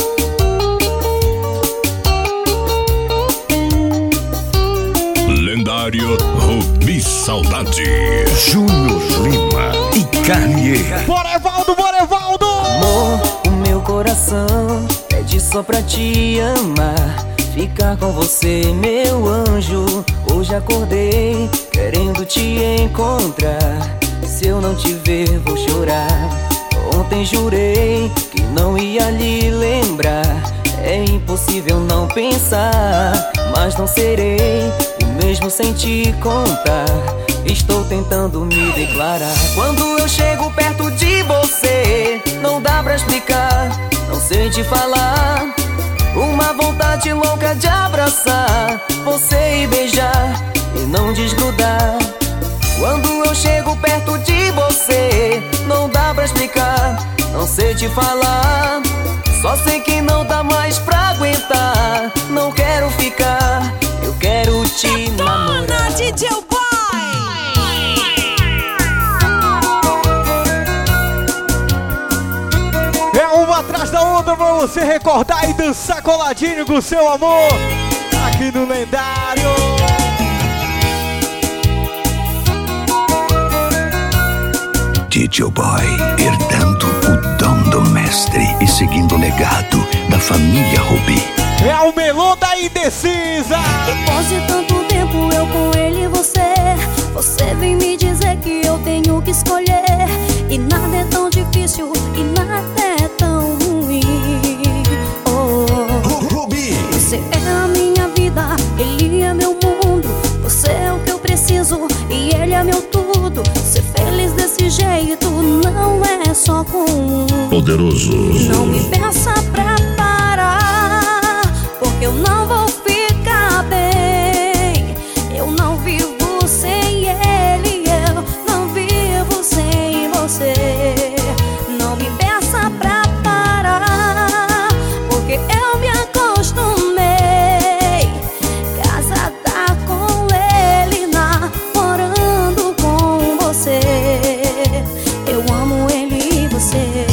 Speaker 1: Lendário Rubi Saudade. Júnior Lima e Carnier.
Speaker 2: Bora, Evaldo, bora, Evaldo!
Speaker 3: Amor, o meu coração pede só pra te amar, ficar com você, meu anjo. Hoje acordei querendo te encontrar. Se eu não te ver, vou chorar. Ontem jurei que não ia lhe lembrar. É impossível não pensar, mas não serei o mesmo sem te contar. Estou tentando me declarar. Quando eu chego perto de você, não dá pra explicar, não sei te falar. Uma vontade louca de abraçar você e beijar e não desgrudar. Quando eu chego perto de você, não dá pra explicar, não sei te falar. Só sei que não dá mais pra aguentar, não quero ficar, eu quero te namorar.
Speaker 4: DJ Boy!
Speaker 2: É uma atrás da outra pra você recordar e dançar coladinho com o seu amor aqui no lendário.
Speaker 1: DJ Boy, herdando o dom do mestre e seguindo o legado da família Rubi.
Speaker 2: É o melô da indecisa.
Speaker 5: Depois de tanto tempo eu com ele e você vem me dizer que eu tenho que escolher. E nada é tão difícil e nada é tão ruim.
Speaker 10: Rubi!
Speaker 5: Você é a minha vida, ele é meu mundo. Você é o que eu preciso e ele é meu tudo. Ser feliz desse jeito não é só com um.
Speaker 1: Poderoso.
Speaker 5: Não me peça pra parar, porque eu não vou ficar bem. Eu não vivo sem ele, eu não vivo sem você. Não me peça pra parar, porque eu me acostumei. Casada com ele, namorando com você. Eu amo ele e você.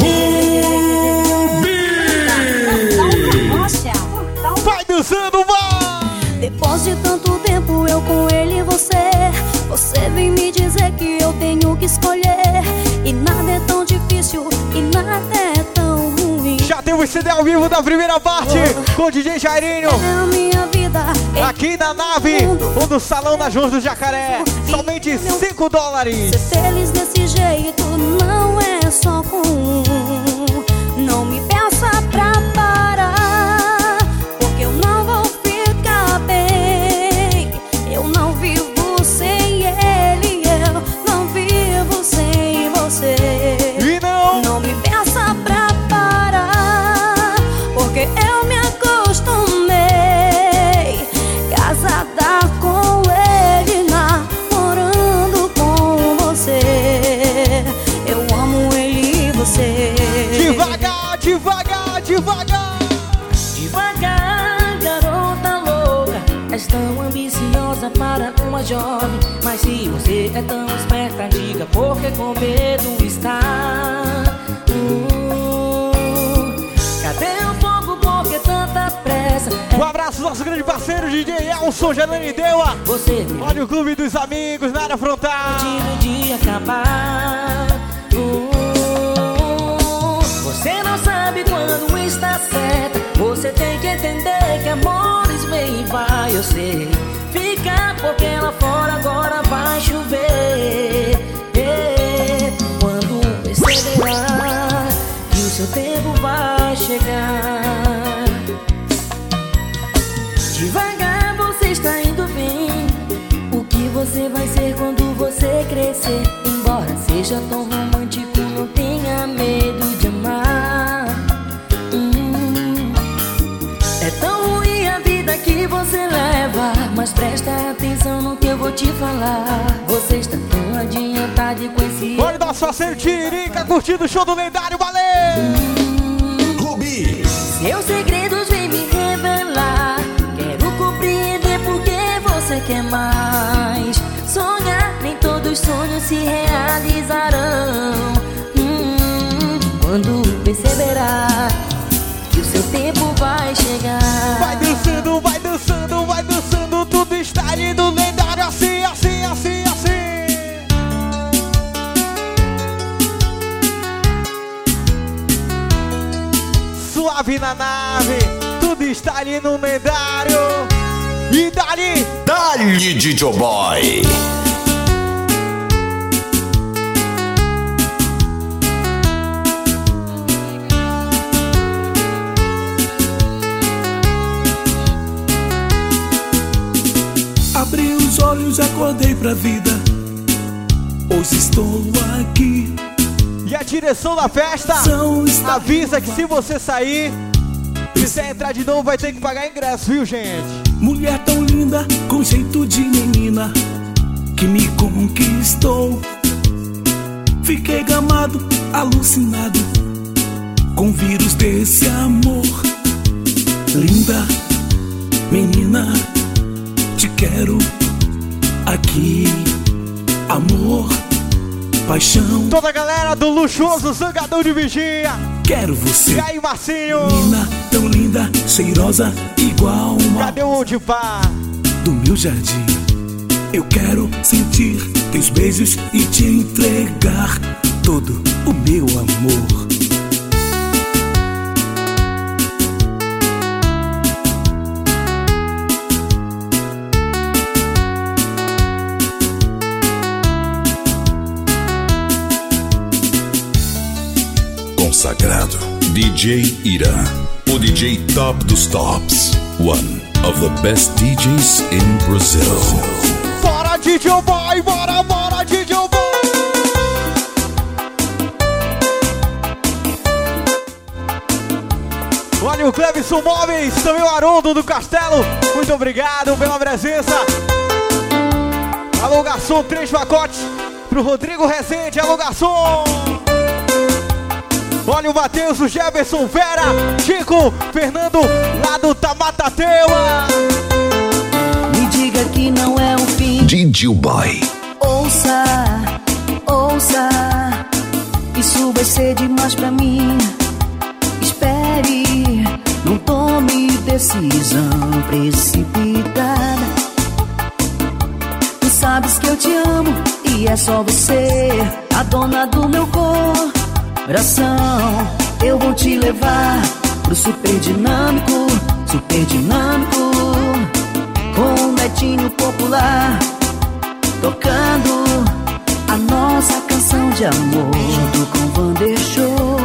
Speaker 2: Vai dançando, vai!
Speaker 5: Depois de tanto tempo eu com ele e você vem me dizer que eu tenho que escolher. E nada é tão difícil e nada é tão ruim.
Speaker 2: Já temos CD ao vivo da primeira parte com o DJ Jairinho.
Speaker 5: É a minha vida,
Speaker 2: aqui na nave ou no Salão das Ruas do Jacaré. Somente $5.
Speaker 5: ser feliz desse jeito não é só com um. Não me peça pra parar, porque eu não vou ficar bem. Eu não vivo sem ele, eu não vivo sem você.
Speaker 2: E não
Speaker 5: me peça pra parar, porque eu me acostumei. Casada com ele,
Speaker 6: Devagar, garota louca, és tão ambiciosa para uma jovem. Mas se você é tão esperta, diga porque com medo está. Cadê o fogo, por que tanta pressa?
Speaker 2: Um abraço, nosso grande parceiro DJ Elson Janani Deua. Olha o Clube dos Amigos na área frontal.
Speaker 6: De acabar. Você não sabe quando está certa. Você tem que entender que amores vem e vai. Eu sei, fica porque lá fora agora vai chover. Quando perceberá que o seu tempo vai chegar. Devagar você está indo bem. O que você vai ser quando você crescer? Embora seja tão romântico, não tenha medo de amar. É tão ruim a vida que você leva, mas presta atenção no que eu vou te falar. Você está tão adiantado e com esse...
Speaker 2: Olha o nosso parceiro Tiririca curtindo o show do lendário, valeu!
Speaker 6: Rubi! Seus segredos vem me revelar. Quero compreender porque você quer mais. Sonhar, nem todos os sonhos se realizarão. Quando perceberá que o seu tempo vai chegar.
Speaker 2: Vai dançando, vai dançando, vai dançando. Tudo está indo lendário assim, assim, assim, assim. Suave na nave, tudo está indo lendário. E dali,
Speaker 13: dali DJ Boy.
Speaker 14: Abri os olhos, acordei pra vida. Hoje estou aqui.
Speaker 2: E a direção da festa avisa que se você sair, quiser entrar de novo, vai ter que pagar ingresso, viu, gente?
Speaker 14: Mulher tão linda, com jeito de menina, que me conquistou. Fiquei gamado, alucinado, com o vírus desse amor. Linda, menina, te quero aqui. Amor, paixão.
Speaker 2: Toda a galera do luxuoso Zangadão de Vigia.
Speaker 14: Quero você.
Speaker 2: E aí, Marcinho?
Speaker 14: Menina tão linda, cheirosa, igual uma...
Speaker 2: Cadê o onde pá?
Speaker 14: Do meu jardim. Eu quero sentir teus beijos e te entregar todo o meu amor.
Speaker 13: Consagrado DJ Ira, o DJ top dos tops, one of the best DJs in Brazil.
Speaker 2: Bora DJ Boy, bora, bora DJ Boy. Olha o Clevison Móveis, também o Haroldo do Castelo, muito obrigado pela presença. Alô garçom, 3 pacotes pro Rodrigo Rezende, alô garçom. Olha o Matheus, o Jefferson, Vera, Chico, Fernando, lá do Tamatateua.
Speaker 15: Me diga que não é um fim.
Speaker 13: DJ Boy.
Speaker 15: Ouça, ouça, isso vai ser demais pra mim. Espere, não tome decisão precipitada. Tu sabes que eu te amo e é só você, a dona do meu coração. Eu vou te levar pro super dinâmico, com um netinho popular, tocando a nossa canção de amor, junto com o Vander Show.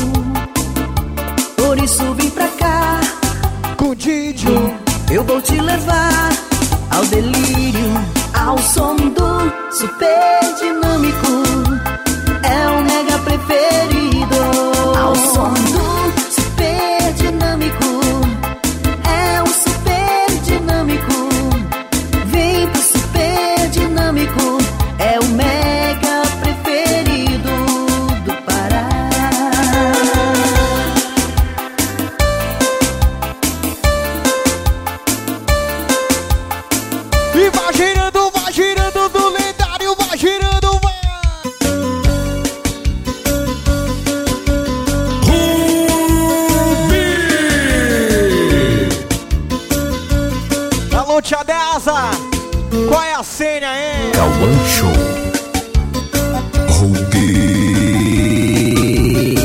Speaker 15: Por isso vem pra cá,
Speaker 2: com o Didio.
Speaker 15: Eu vou te levar ao delírio, ao som do super dinâmico. É o mega preferido. Ao som do super dinâmico. É um super dinâmico. Vem pro super dinâmico. É o mega preferido
Speaker 2: Senha, hein?
Speaker 13: Cauã Show. Rubi.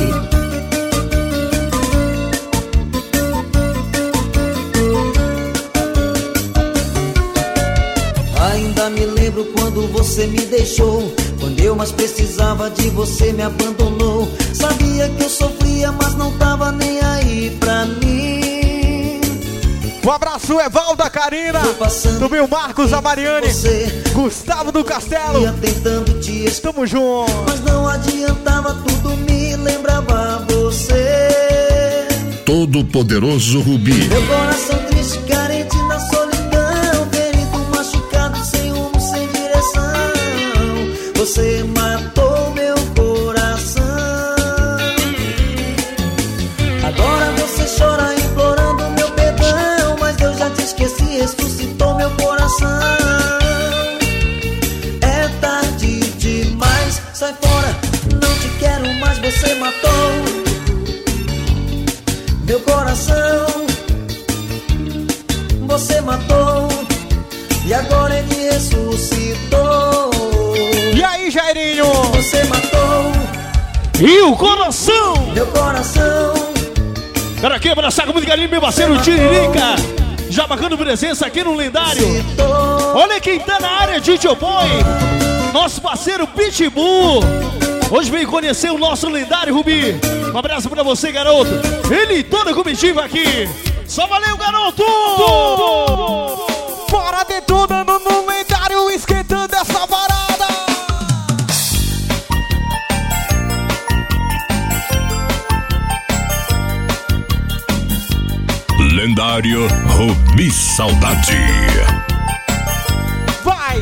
Speaker 15: Ainda me lembro quando você me deixou, quando eu mais precisava de você me abandonou. Sabia que eu sofria, mas não tava nem aí pra mim.
Speaker 2: Um abraço, Evaldo, da Karina, também o Marcos, a Mariane, Gustavo do Castelo. Tamo junto.
Speaker 15: Mas não adiantava, tudo me lembrava você.
Speaker 13: Todo poderoso Rubi.
Speaker 15: Meu coração triste, carente na solidão, ferido, machucado, sem rumo, sem direção. Você matou meu coração. Agora você chora implorando meu perdão, mas eu já te esqueci, ressuscitou meu coração. É tarde demais, sai fora, não te quero mais, você matou meu coração. Você matou e agora ele ressuscitou.
Speaker 2: E aí, Jairinho?
Speaker 15: Você matou
Speaker 16: e o coração,
Speaker 15: meu coração.
Speaker 16: Cara, aqui abraçar com muito carinho meu parceiro Tiririca, já marcando presença aqui no lendário. Olha quem tá na área, DJ Boy, nosso parceiro Pitbull. Hoje vem conhecer o nosso lendário Rubi. Um abraço pra você, garoto. Ele e toda a comitiva aqui. Só valeu, garoto!
Speaker 2: Bora detonando no lendário, esquentando essa parada.
Speaker 13: Lendário Rubi Saudade.
Speaker 2: Vai!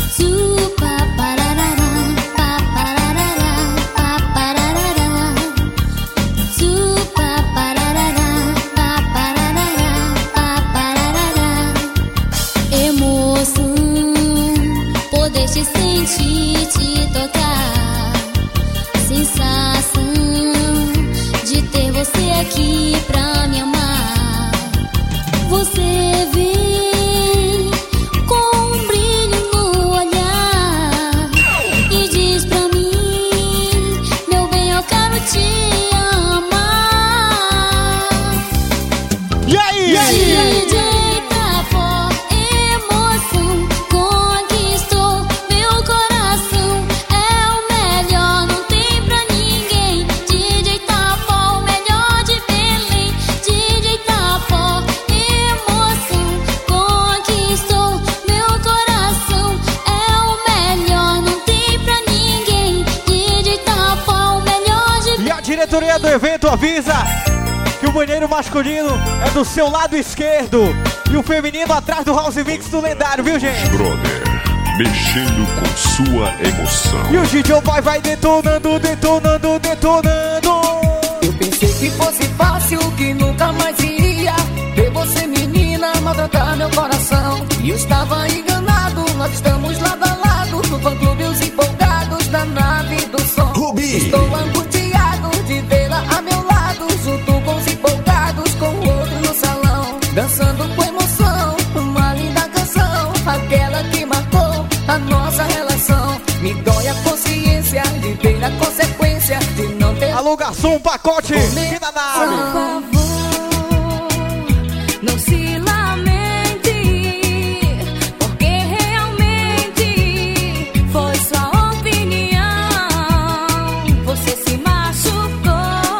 Speaker 5: Emoção, poder te sentir, te tocar. Sensação de ter você aqui pra me amar. Você vem com um brilho no olhar e diz pra mim, meu bem, eu quero te amar.
Speaker 2: E aí?
Speaker 5: DJ Tapó, emoção, conquistou meu coração. É o melhor, não tem pra ninguém. DJ Tapó, o melhor de Belém. DJ Tapó, emoção, conquistou meu coração. É o melhor, não tem pra ninguém. DJ Tapó, o melhor de Belém.
Speaker 2: E a diretoria do evento avisa que o banheiro masculino é do seu lado esquerdo e o feminino atrás do House Mix do lendário, viu, gente?
Speaker 13: Brother, mexendo com sua emoção.
Speaker 2: E o DJ Boy vai detonando, detonando, detonando.
Speaker 12: Eu pensei que fosse fácil, que nunca mais iria ver você, menina, maltratar meu coração. E eu estava enganado, nós estamos lado a lado no fã-clube, os empolgados da nave do som.
Speaker 13: Rubi.
Speaker 12: Estou angustiado de vê-la a meu lado, junto com os empolgados, com o outro no salão, dançando com emoção, uma linda canção, aquela que marcou a nossa relação. Me dói a consciência de ver a consequência de não ter.
Speaker 2: Alô, garçom, um pacote que danado.
Speaker 5: Por favor, não se lamente, porque realmente foi sua opinião. Você se machucou,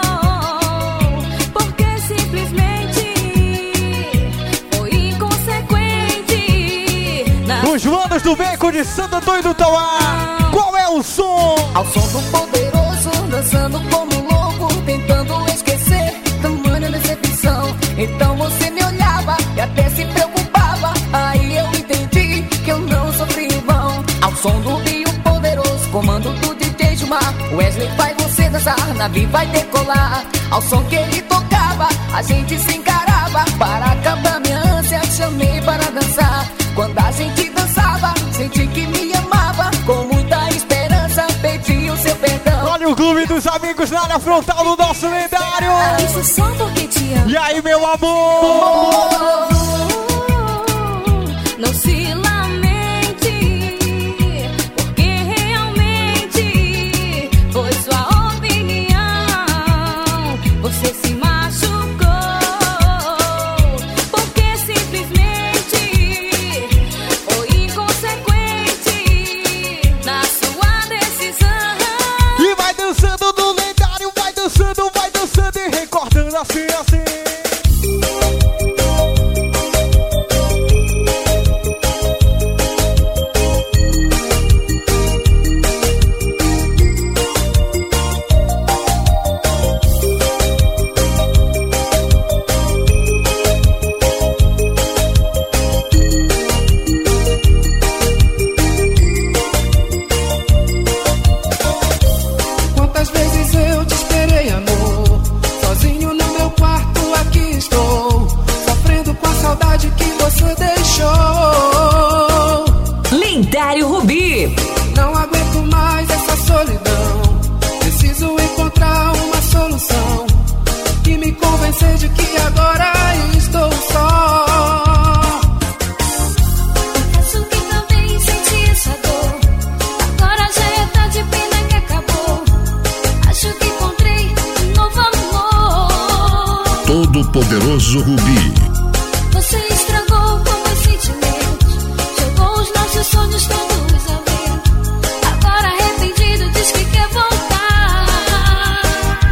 Speaker 5: porque simplesmente foi inconsequente.
Speaker 2: Os manos do Beco de Santo Antônio do Tauá, qual é o som?
Speaker 12: Ao som do poderoso, dançando como louco, tentando esquecer tamanha decepção. Então você me olhava e até se preocupava, aí eu entendi que eu não sofri em vão. Ao som do Rio Poderoso, comando do DJ Gilmar, Wesley faz você dançar, navio vai decolar. Ao som que ele tocava, a gente se encarava, para acabar minha ânsia, chamei para dançar. Quando a gente dançava, senti que me amava, com muita esperança, pedi o seu perdão.
Speaker 2: Olha o clube dos amigos na área frontal do nosso lendário.
Speaker 5: Isso só porque te amo.
Speaker 2: E aí, meu amor?
Speaker 5: Não se lamente,
Speaker 2: assim, assim.
Speaker 4: Lendário Rubi.
Speaker 9: Não aguento mais essa solidão. Preciso encontrar uma solução e me convencer de que agora estou só.
Speaker 5: Confesso que também senti essa dor. Agora já é tarde, pena que acabou. Acho que encontrei um novo amor.
Speaker 1: Todo-Poderoso Rubi.
Speaker 5: Você estragou com meus sentimentos, jogou os nossos sonhos todos a ver. Agora arrependido diz que quer voltar.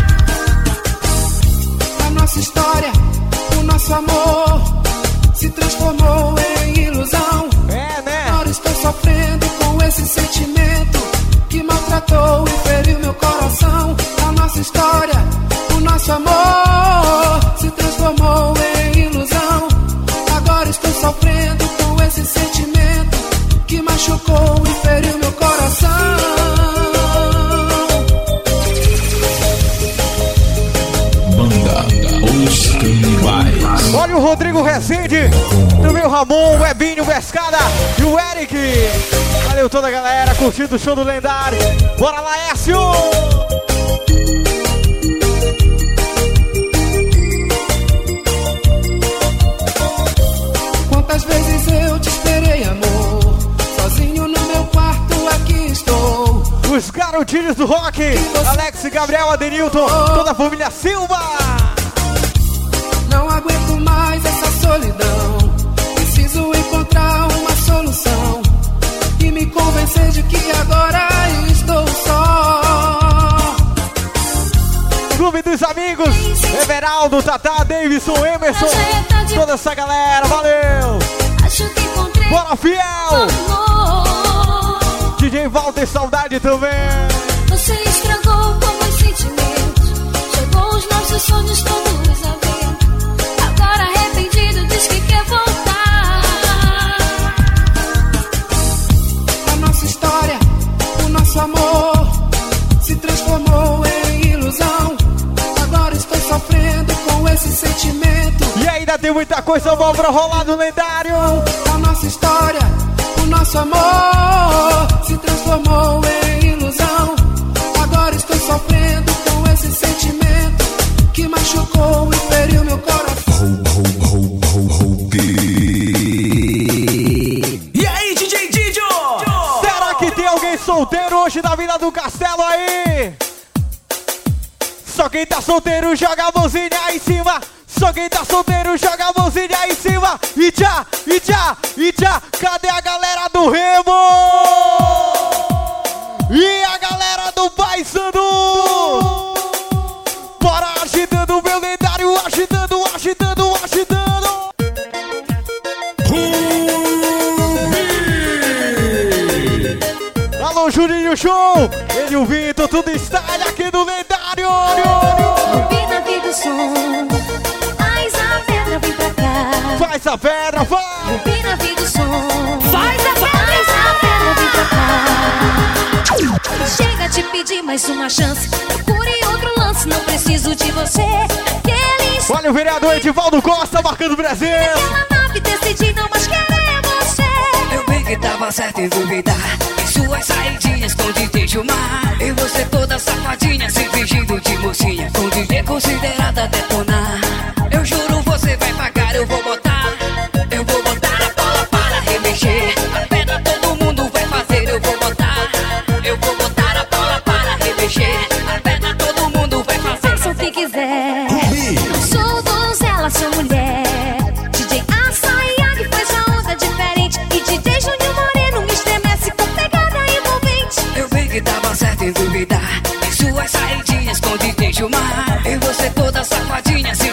Speaker 9: A nossa história, o nosso amor se transformou em ilusão.
Speaker 2: É, né?
Speaker 9: Agora estou sofrendo com esse sentimento que maltratou e feriu meu coração. A nossa história, o nosso amor se transformou em ilusão. Agora estou sofrendo com esse sentimento que machucou e feriu meu coração.
Speaker 13: Banda Os Canibais.
Speaker 2: Olha o Rodrigo Rezende, do meu Ramon, o Ebinho, o Escada e o Eric. Valeu toda a galera curtindo o show do Lendário. Bora lá, Écio!
Speaker 9: Quantas vezes eu te esperei, amor, sozinho no meu quarto aqui estou.
Speaker 2: Os garotinhos do rock, Alex, Gabriel, Adenilton, toda a família Silva.
Speaker 9: Não aguento mais essa solidão. Preciso encontrar uma solução e me convencer de que agora estou só.
Speaker 2: Clube dos Amigos, Everaldo, Tatá, Davidson, Emerson, toda essa galera, valeu! Bora, fiel! DJ Walter, saudade também!
Speaker 5: Você estragou com meus sentimentos, jogou os nossos sonhos todos a ver. Agora arrependido diz que quer voltar.
Speaker 9: A nossa história, o nosso amor se transformou em ilusão. Agora estou sofrendo com esse sentimento.
Speaker 2: E ainda tem muita coisa boa pra rolar no Lendário.
Speaker 9: A nossa história, o nosso amor se transformou em ilusão. Agora estou sofrendo com esse sentimento que machucou e feriu meu coração.
Speaker 14: E aí, DJ Didio?
Speaker 2: Será que tem alguém solteiro hoje na Vila do Castelo aí? Só quem tá solteiro joga a mãozinha aí em cima. Só quem tá solteiro joga a mãozinha aí em cima. E tchá, e tchá, e tchá. Cadê a galera do Remo? E a galera do Paysandu? Bora agitando o meu Lendário. Agitando, agitando, agitando. Alô, Juninho Show. Ele e o Vitor, tudo style aqui do Lendário.
Speaker 5: Rubi na vida do som, faz a pedra, vem pra cá.
Speaker 2: Faz a pedra, vai.
Speaker 5: Rubi na vida do som,
Speaker 4: Faz a
Speaker 5: pedra, vem pra cá. Chega de pedir mais uma chance, procure outro lance, não preciso de você. Aqueles...
Speaker 2: Olha o vereador Edivaldo Costa marcando presença.
Speaker 5: Aquela nave decidida, mas querer você.
Speaker 6: Eu bem que tava certo em duvidar em suas saidinhas com DJ Gilmar. E você toda safadinha, se fingindo de mocinha, com DJ considerada detonar. Eu juro, você vai pagar, eu vou botar a bola para remexer. A pedra todo mundo vai fazer, eu vou botar a bola para remexer. A pedra todo mundo vai fazer.
Speaker 5: Faça o que quiser. Eu sou donzela, sou mulher. DJ Açaiag faz a onda diferente. E DJ Júnior Moreno me estremece com pegada envolvente.
Speaker 6: Eu bem que tava certo em duvidar em suas saidinhas com DJ Gilmar. E você toda safadinha, se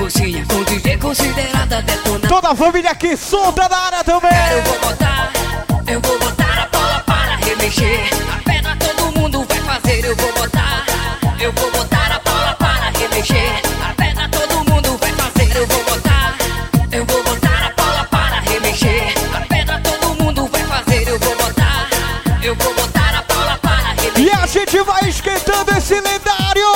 Speaker 6: cozinha com DJ considerada detonada.
Speaker 2: Toda a família aqui solta na área também.
Speaker 6: Eu vou botar a Paula para remexer. A pedra todo mundo vai fazer. Eu vou botar a Paula para remexer. A pedra todo mundo vai fazer. Eu vou botar a Paula para remexer. A pedra todo mundo vai fazer. Eu vou botar a Paula para remexer.
Speaker 2: E a gente vai esquentando esse lendário.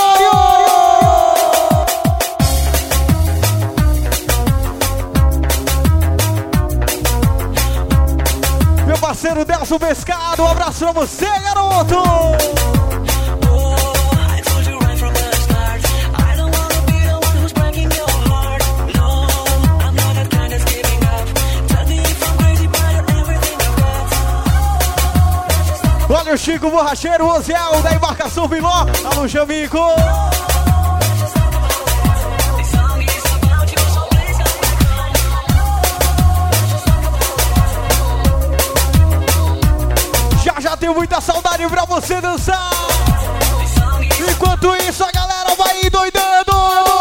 Speaker 2: Meu parceiro Delson Pescado, um abraço pra você, garoto. Olha o Chico Borracheiro, o Oziel da embarcação Viló, alô Jamico. Já tem muita saudade pra você dançar. Enquanto isso a galera vai doidando.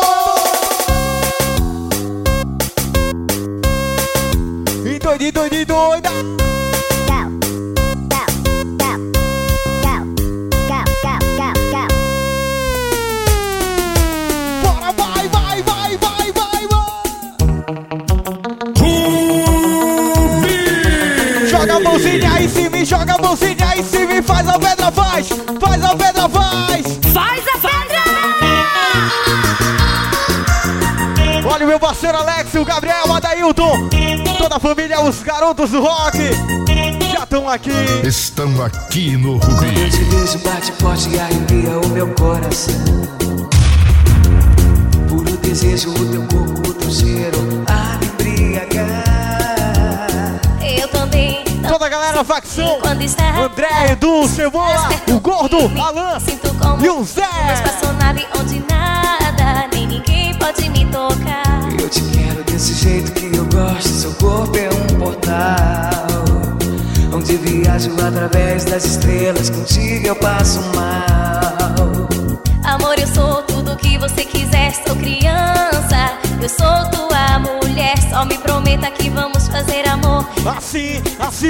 Speaker 2: E doida. Joga a mãozinha aí em cima, joga a mãozinha aí em cima e faz a pedra, faz a pedra, faz a pedra. Olha o meu parceiro Alex, o Gabriel, o Adailton, toda a família, os garotos do rock, já estão aqui.
Speaker 13: Estão aqui no Rubi.
Speaker 15: Quando eu te vejo bate forte e arrepia o meu coração. Puro desejo, o teu corpo, o teu cheiro a me embriagar.
Speaker 5: Eu também.
Speaker 2: Toda a galera, facção André, Edu, Cebola, o Gordo, Alan e o Zé.
Speaker 5: Uma espaçonave onde nada, nem ninguém pode me tocar.
Speaker 15: Eu te quero desse jeito que eu gosto. Seu corpo é um portal onde viajo através das estrelas. Contigo eu passo mal.
Speaker 5: Amor, eu sou tudo que você quiser. Sou criança, eu sou tua mulher. Só me prometa que vamos fazer amor
Speaker 2: assim.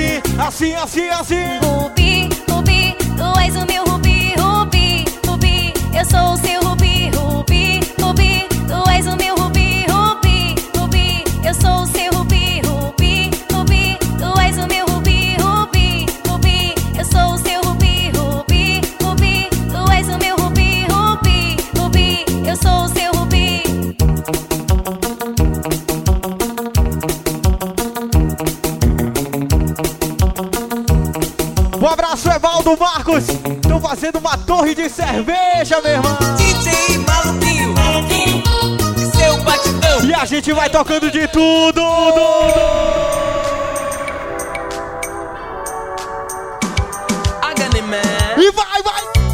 Speaker 5: Rubi, Rubi, tu és o meu Rubi, Rubi, Rubi. Eu sou o seu Rubi, Rubi, Rubi. Tu és o meu Rubi, Rubi, Rubi. Eu sou o seu Rubi, Rubi, Rubi. Tu és o meu Rubi, Rubi, Rubi. Eu sou o seu Rubi, Rubi, Rubi. Tu és o meu Rubi, Rubi, Rubi. Eu sou o seu Rubi.
Speaker 2: Um abraço, Evaldo Marcos. Estão fazendo uma torre de cerveja, meu irmão.
Speaker 3: DJ Maluquinho e seu batidão.
Speaker 2: E a gente vai tocando de tudo. E vai.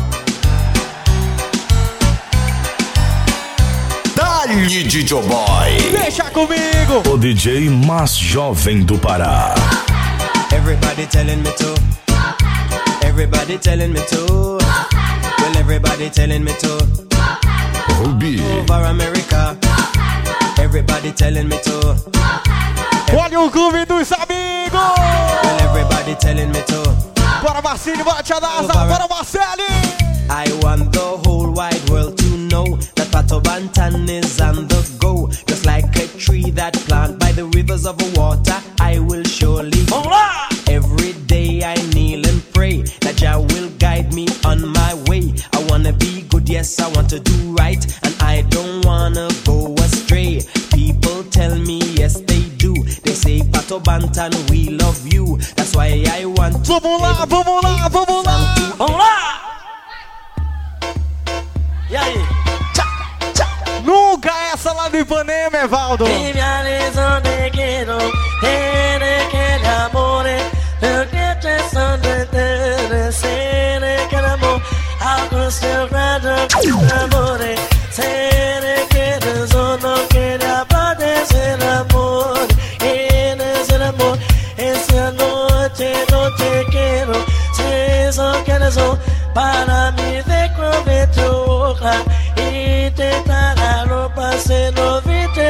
Speaker 13: Dali, DJ Boy.
Speaker 2: Deixa comigo.
Speaker 13: O DJ mais jovem do Pará.
Speaker 17: Everybody telling me to. Everybody telling me to. Well, everybody telling me to.
Speaker 13: Rubi.
Speaker 17: Over America. Everybody telling me to.
Speaker 2: Olha o clube dos amigos.
Speaker 17: Well, everybody telling me to.
Speaker 2: Bora Marcinho, bate a NASA, bora Marcele.
Speaker 17: I want the whole wide world to know that Pato Bantan is on the go. Just like a tree that planted by the rivers of water, I will surely grow. Every day I kneel and pray that Jah will guide me on my way. I wanna be good, yes, I want to do right, and I don't wanna go astray. People tell me, yes, they do. They say, Pato Bantan, we love you. That's why I want to.
Speaker 2: Vamos lá!
Speaker 17: E aí?
Speaker 2: Nunca essa lá do Ipanema, Evaldo.
Speaker 18: Para mí de comprometo y te dará no pase no vite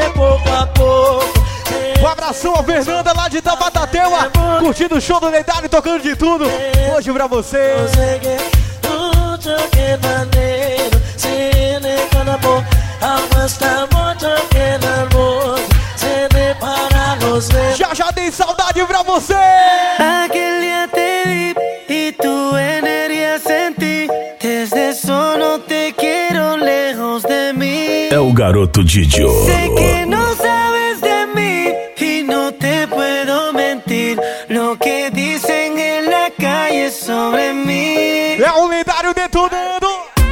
Speaker 2: abraço a Fernanda lá de Tabatatema, curtindo o show do lendário, tocando de tudo. Hoje pra você. Já tem saudade pra você.
Speaker 18: Aquel día te vi y tu energía sentí. Desde eso no te quiero lejos de mí.
Speaker 14: É o garoto Didio.
Speaker 18: Sé que no sabes de mí y no te puedo mentir. Lo que dicen en la calle sobre mí.
Speaker 2: É o lendário detonando.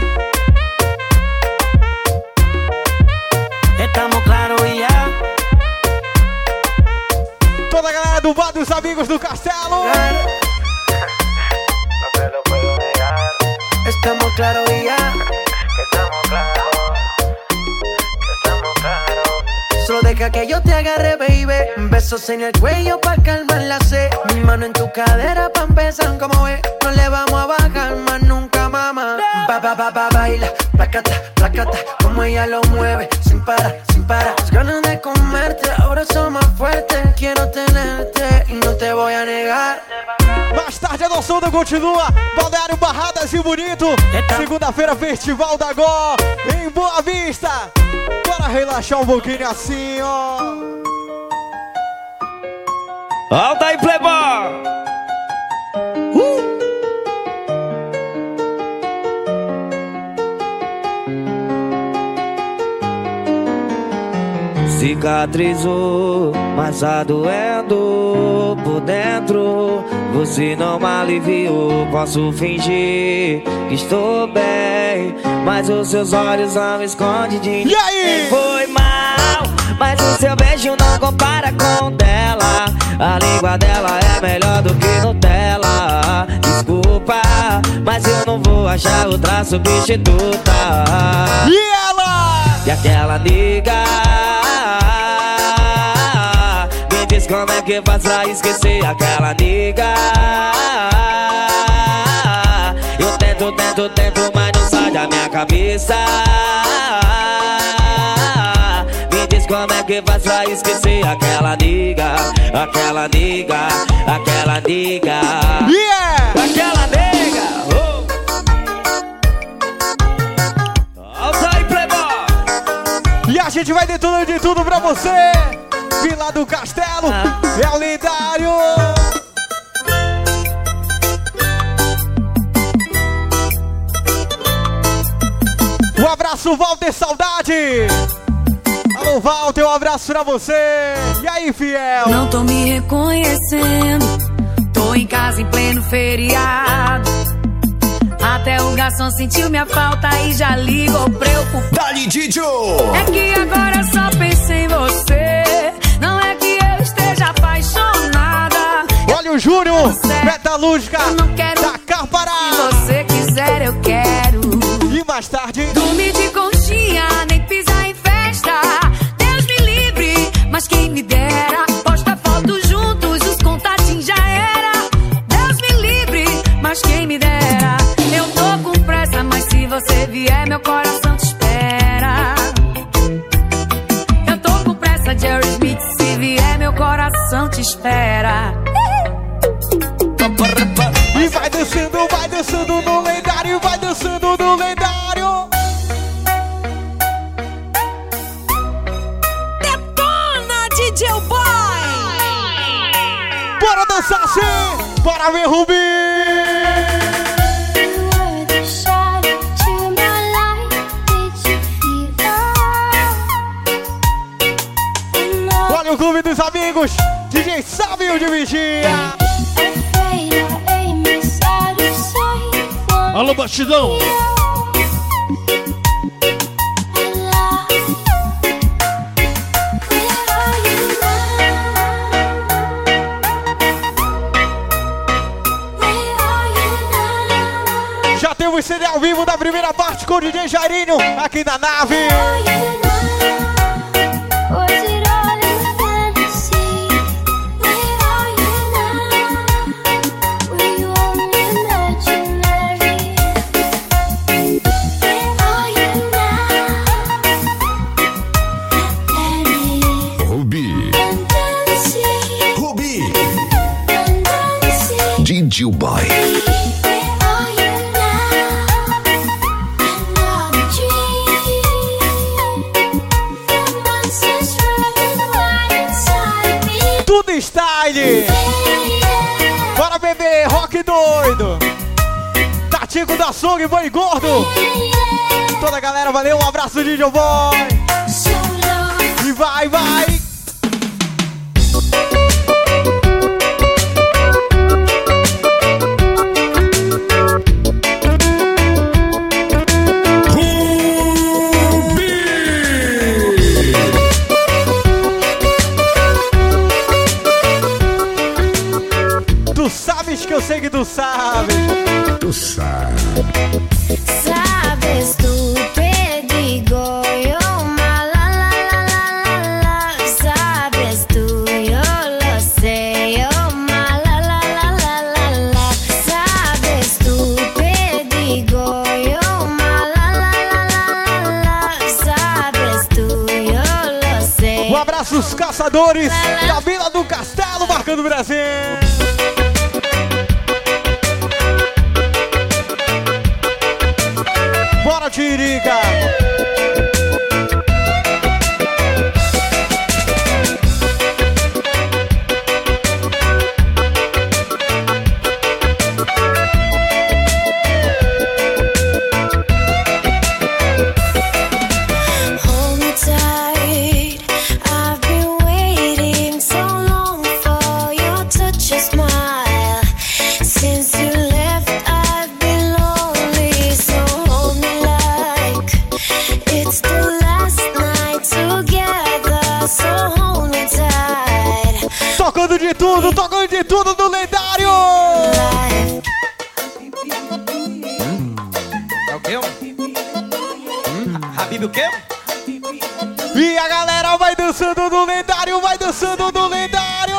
Speaker 18: Estamos claros y ya.
Speaker 2: Toda a galera do bar dos amigos do Castelo.
Speaker 18: Estamos claros y ya. Solo deja que yo te agarre, baby. Besos en el cuello pa' calmar la sed. Mi mano en tu cadera pa' empezar como ve. No le vamos a bajar más nunca, mamá. Baila, placata, placata. Como ella lo mueve, sin parar, sin parar. Las ganas de comerte, ahora son más fuertes. Quiero tenerte y no te voy a negar.
Speaker 2: Mais tarde a noção continua. Balneário Barradas e Bonito. Segunda-feira, Festival da Gó em Boa Vista. Bora relaxar um pouquinho assim, ó.
Speaker 3: Alta aí, Playboy! Cicatrizou, mas tá doendo por dentro. Você não me aliviou. Posso fingir que estou bem, mas os seus olhos não me escondem de ninguém.
Speaker 2: E aí?
Speaker 3: Foi mal, mas o seu beijo não compara com o dela. A língua dela é melhor do que Nutella. Desculpa, mas eu não vou achar outra substituta.
Speaker 2: E ela?
Speaker 3: E aquela nega, me diz como é que faz pra esquecer aquela nega. Eu tento, mas não sai da minha cabeça. Me diz como é que faz pra esquecer aquela nega. Aquela nega, aquela nega.
Speaker 2: Yeah!
Speaker 3: Aquela nega. Alta aí, Playboy!
Speaker 2: E a gente vai detonando de tudo pra você. Vila do Castelo, é o lendário. Um abraço, Walter, saudade. Alô, Walter, um abraço pra você. E aí, fiel?
Speaker 19: Não tô me reconhecendo. Tô em casa em pleno feriado. Até o garçom sentiu minha falta e já ligou preocupado.
Speaker 1: Dali, Didio!
Speaker 19: É que agora só penso em você. Não é que eu esteja apaixonada.
Speaker 2: Olha o Júnior, metalúrgica
Speaker 19: não quero
Speaker 2: da Carpará.
Speaker 19: Se você quiser, eu quero.
Speaker 2: E mais tarde,
Speaker 19: dormir de conchinha, nem pisar em festa. Deus me livre, mas quem me dera. Posta foto juntos, os contatinhos já era. Deus me livre, mas quem me dera. Eu tô com pressa, mas se você vier, meu coração te espera. Eu tô com pressa, Jerry Smith, se vier, meu coração te espera.
Speaker 2: E vai dançando no lendário, vai dançando no lendário.
Speaker 19: Detona, DJ Boy!
Speaker 2: Bora dançar assim, bora ver Rubi! Olha o clube dos amigos, DJ Sábio de Vigia.
Speaker 16: Alô, Bastidão!
Speaker 2: Já temos CD ao vivo da primeira parte com o DJ Jairinho aqui na nave.
Speaker 13: Gil Boy.
Speaker 2: Tudo style! Bora beber, rock doido! Tatico da Açougue, boi gordo! Toda a galera, valeu, um abraço de DJ Boy! E vai, vai! Tu sabes que eu sei que tu sabes.
Speaker 1: Tu sabes.
Speaker 5: Sabes tu te digo yo ma la la la la la la. Sabes tu yo lo sé yo ma la la la la la la. Sabes tu te digo yo ma la la la la la. Sabes tu yo lo sé.
Speaker 2: Um abraço aos caçadores da Vila do Castelo, marcando o Brasil. Bora, Tirica!
Speaker 5: Hold me tight. I've been waiting so long for your touch and smile. Since you left, I've been lonely. So hold me like it's the last night together. So hold me tight.
Speaker 2: Tocando de tudo do lendário!
Speaker 10: É o quê? Habib o quê?
Speaker 2: E a galera vai dançando do lendário, vai dançando do lendário!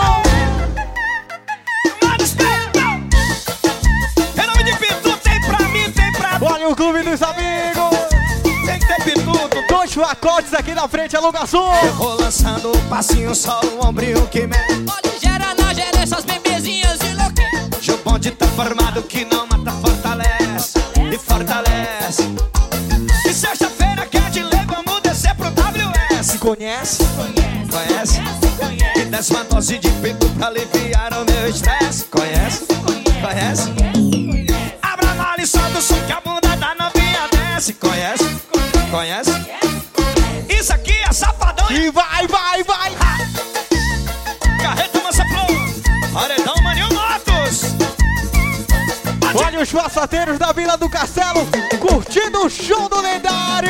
Speaker 10: Em nome de Pitu, tem pra mim, tem pra...
Speaker 2: Olha o clube dos amigos!
Speaker 10: Tem que ter Pituto.
Speaker 2: 2 pacotes aqui na frente, alugação!
Speaker 10: Eu vou lançando o passinho, só o ombrinho que mexe.
Speaker 6: Olha, gera na gera essas bebezinhas de louquinho.
Speaker 10: O bonde tá formado, que não mata, fortalece. E fortalece. E sexta-feira quer de ler, vamos descer pro WS.
Speaker 2: Conhece?
Speaker 10: Conhece? E desce uma dose de pitu pra aliviar o meu estresse. Conhece? Conhece? Abra a mala e solta o som que a bunda da novinha desce. Conhece? Conhece? Isso aqui é safadão.
Speaker 2: E vai, vai, vai!
Speaker 10: Carreta Mansa Flow, Paredão Maninho Motos.
Speaker 2: Olha os passateiros da Vila do Castelo curtindo o show do lendário!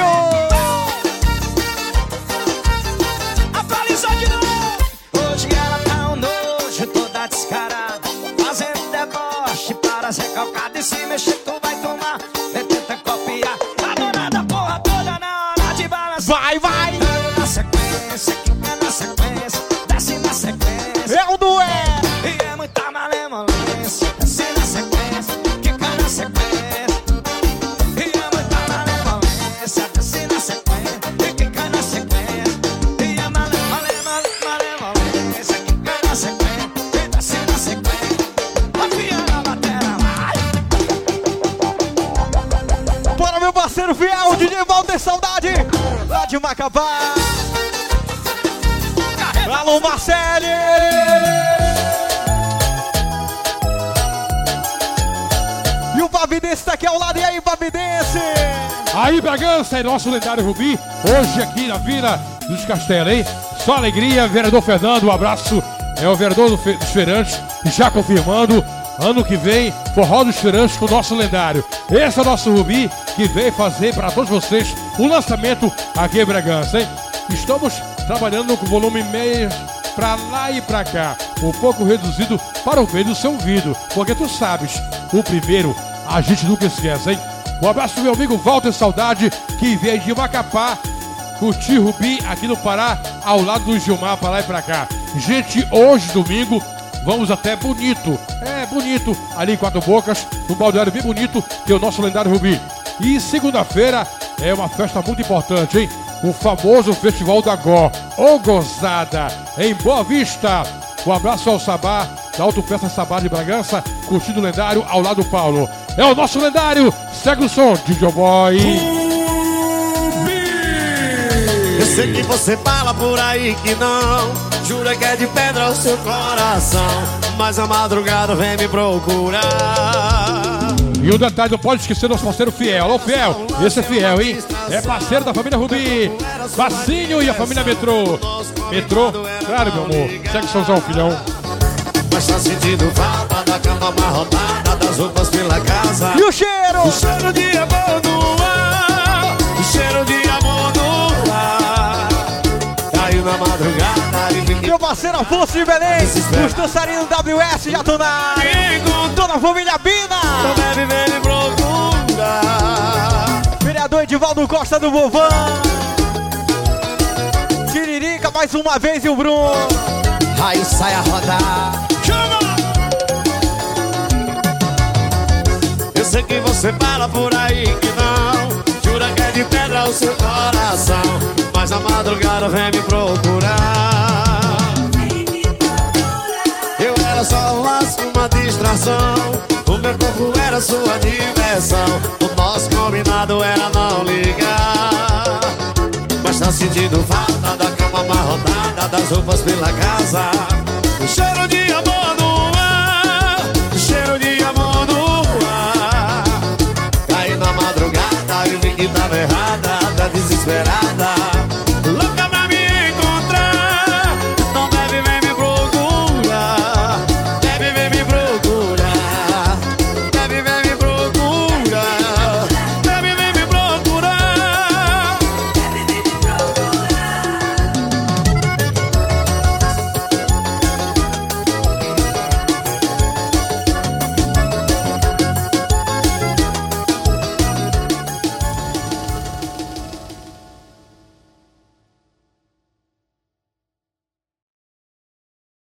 Speaker 10: Atualizou de novo. Hoje ela tá um nojo, toda descarada, fazendo deboche para as recalcadas. E se mexer tu vai tomar, tenta copiar. A dona da porra toda na hora de balançar.
Speaker 2: Vai, vai!
Speaker 10: Na sequência, quica na sequência, desce na sequência.
Speaker 2: É o duelo!
Speaker 10: E é muita malemolência. Desce na sequência, quica na sequência. E é muita malemolência. Desce na sequência, quica na sequência. E é malemolência, quica na sequência. E desce na sequência. Afiando a batera, vai.
Speaker 2: Bora, meu parceiro fiel, DJ Walter Saudade, lá de Macapá. Alô, Marcele! E o Pavidense tá aqui ao lado, e aí, Pavidense?
Speaker 20: Aí, Bragança, é nosso lendário Rubi, hoje aqui na Vila dos Castelos, hein? Só alegria, vereador Fernando, um abraço. É o vereador dos Feirantes, já confirmando, ano que vem, Forró dos Feirantes com o nosso lendário. Esse é o nosso Rubi, que veio fazer para todos vocês o lançamento aqui em Bragança, hein? Estamos trabalhando com volume meio pra lá e pra cá, um pouco reduzido para o meio do seu ouvido, porque tu sabes, o primeiro a gente nunca esquece, hein? Um abraço pro meu amigo Walter Saudade, que veio de Macapá curtir Rubi aqui no Pará, ao lado do Gilmar, pra lá e pra cá. Gente, hoje, domingo, vamos até Bonito. É, Bonito, ali em Quatro Bocas, num balneário bem bonito, tem o nosso lendário Rubi. E segunda-feira é uma festa muito importante, hein? O famoso Festival da Gó, ô gozada, em Boa Vista. Um abraço ao Sabá, da Autofesta Sabá de Bragança, curtindo o lendário ao lado do Paulo. É o nosso lendário, segue o som, DJ Boy.
Speaker 10: Eu sei que você fala por aí que não, jura que é de pedra o seu coração, mas a madrugada vem me procurar.
Speaker 20: E o detalhe, não pode esquecer do nosso parceiro Fiel. Alô, Fiel, esse é Fiel, hein? É parceiro da família Rubi, Bacinho e a família Metrô. Metrô? Claro, meu amor. Segue o somzão, filhão.
Speaker 10: Mas tá sentindo falta da cama amarrotada, das roupas pela casa.
Speaker 2: E o cheiro?
Speaker 10: O cheiro de amor no ar, o cheiro de amor no ar. Caiu na madrugada e fiquei...
Speaker 2: Meu parceiro Afonso de Belém, os dançarinos WS já estão na área. Toda a família Bina.
Speaker 10: Não deve ver me procurar.
Speaker 2: Vereador Edivaldo Costa do Vovão. Tiririca mais uma vez e o Bruno.
Speaker 10: Aí sai a rodar. Chama! Eu sei que você fala por aí que não, jura que é de pedra o seu coração, mas a madrugada vem me procurar. Eu era só um laço, uma distração, o meu corpo era sua diversão, o nosso combinado era não ligar. Mas tá sentindo falta da cama amarrotada, das roupas pela casa, o cheiro de amor no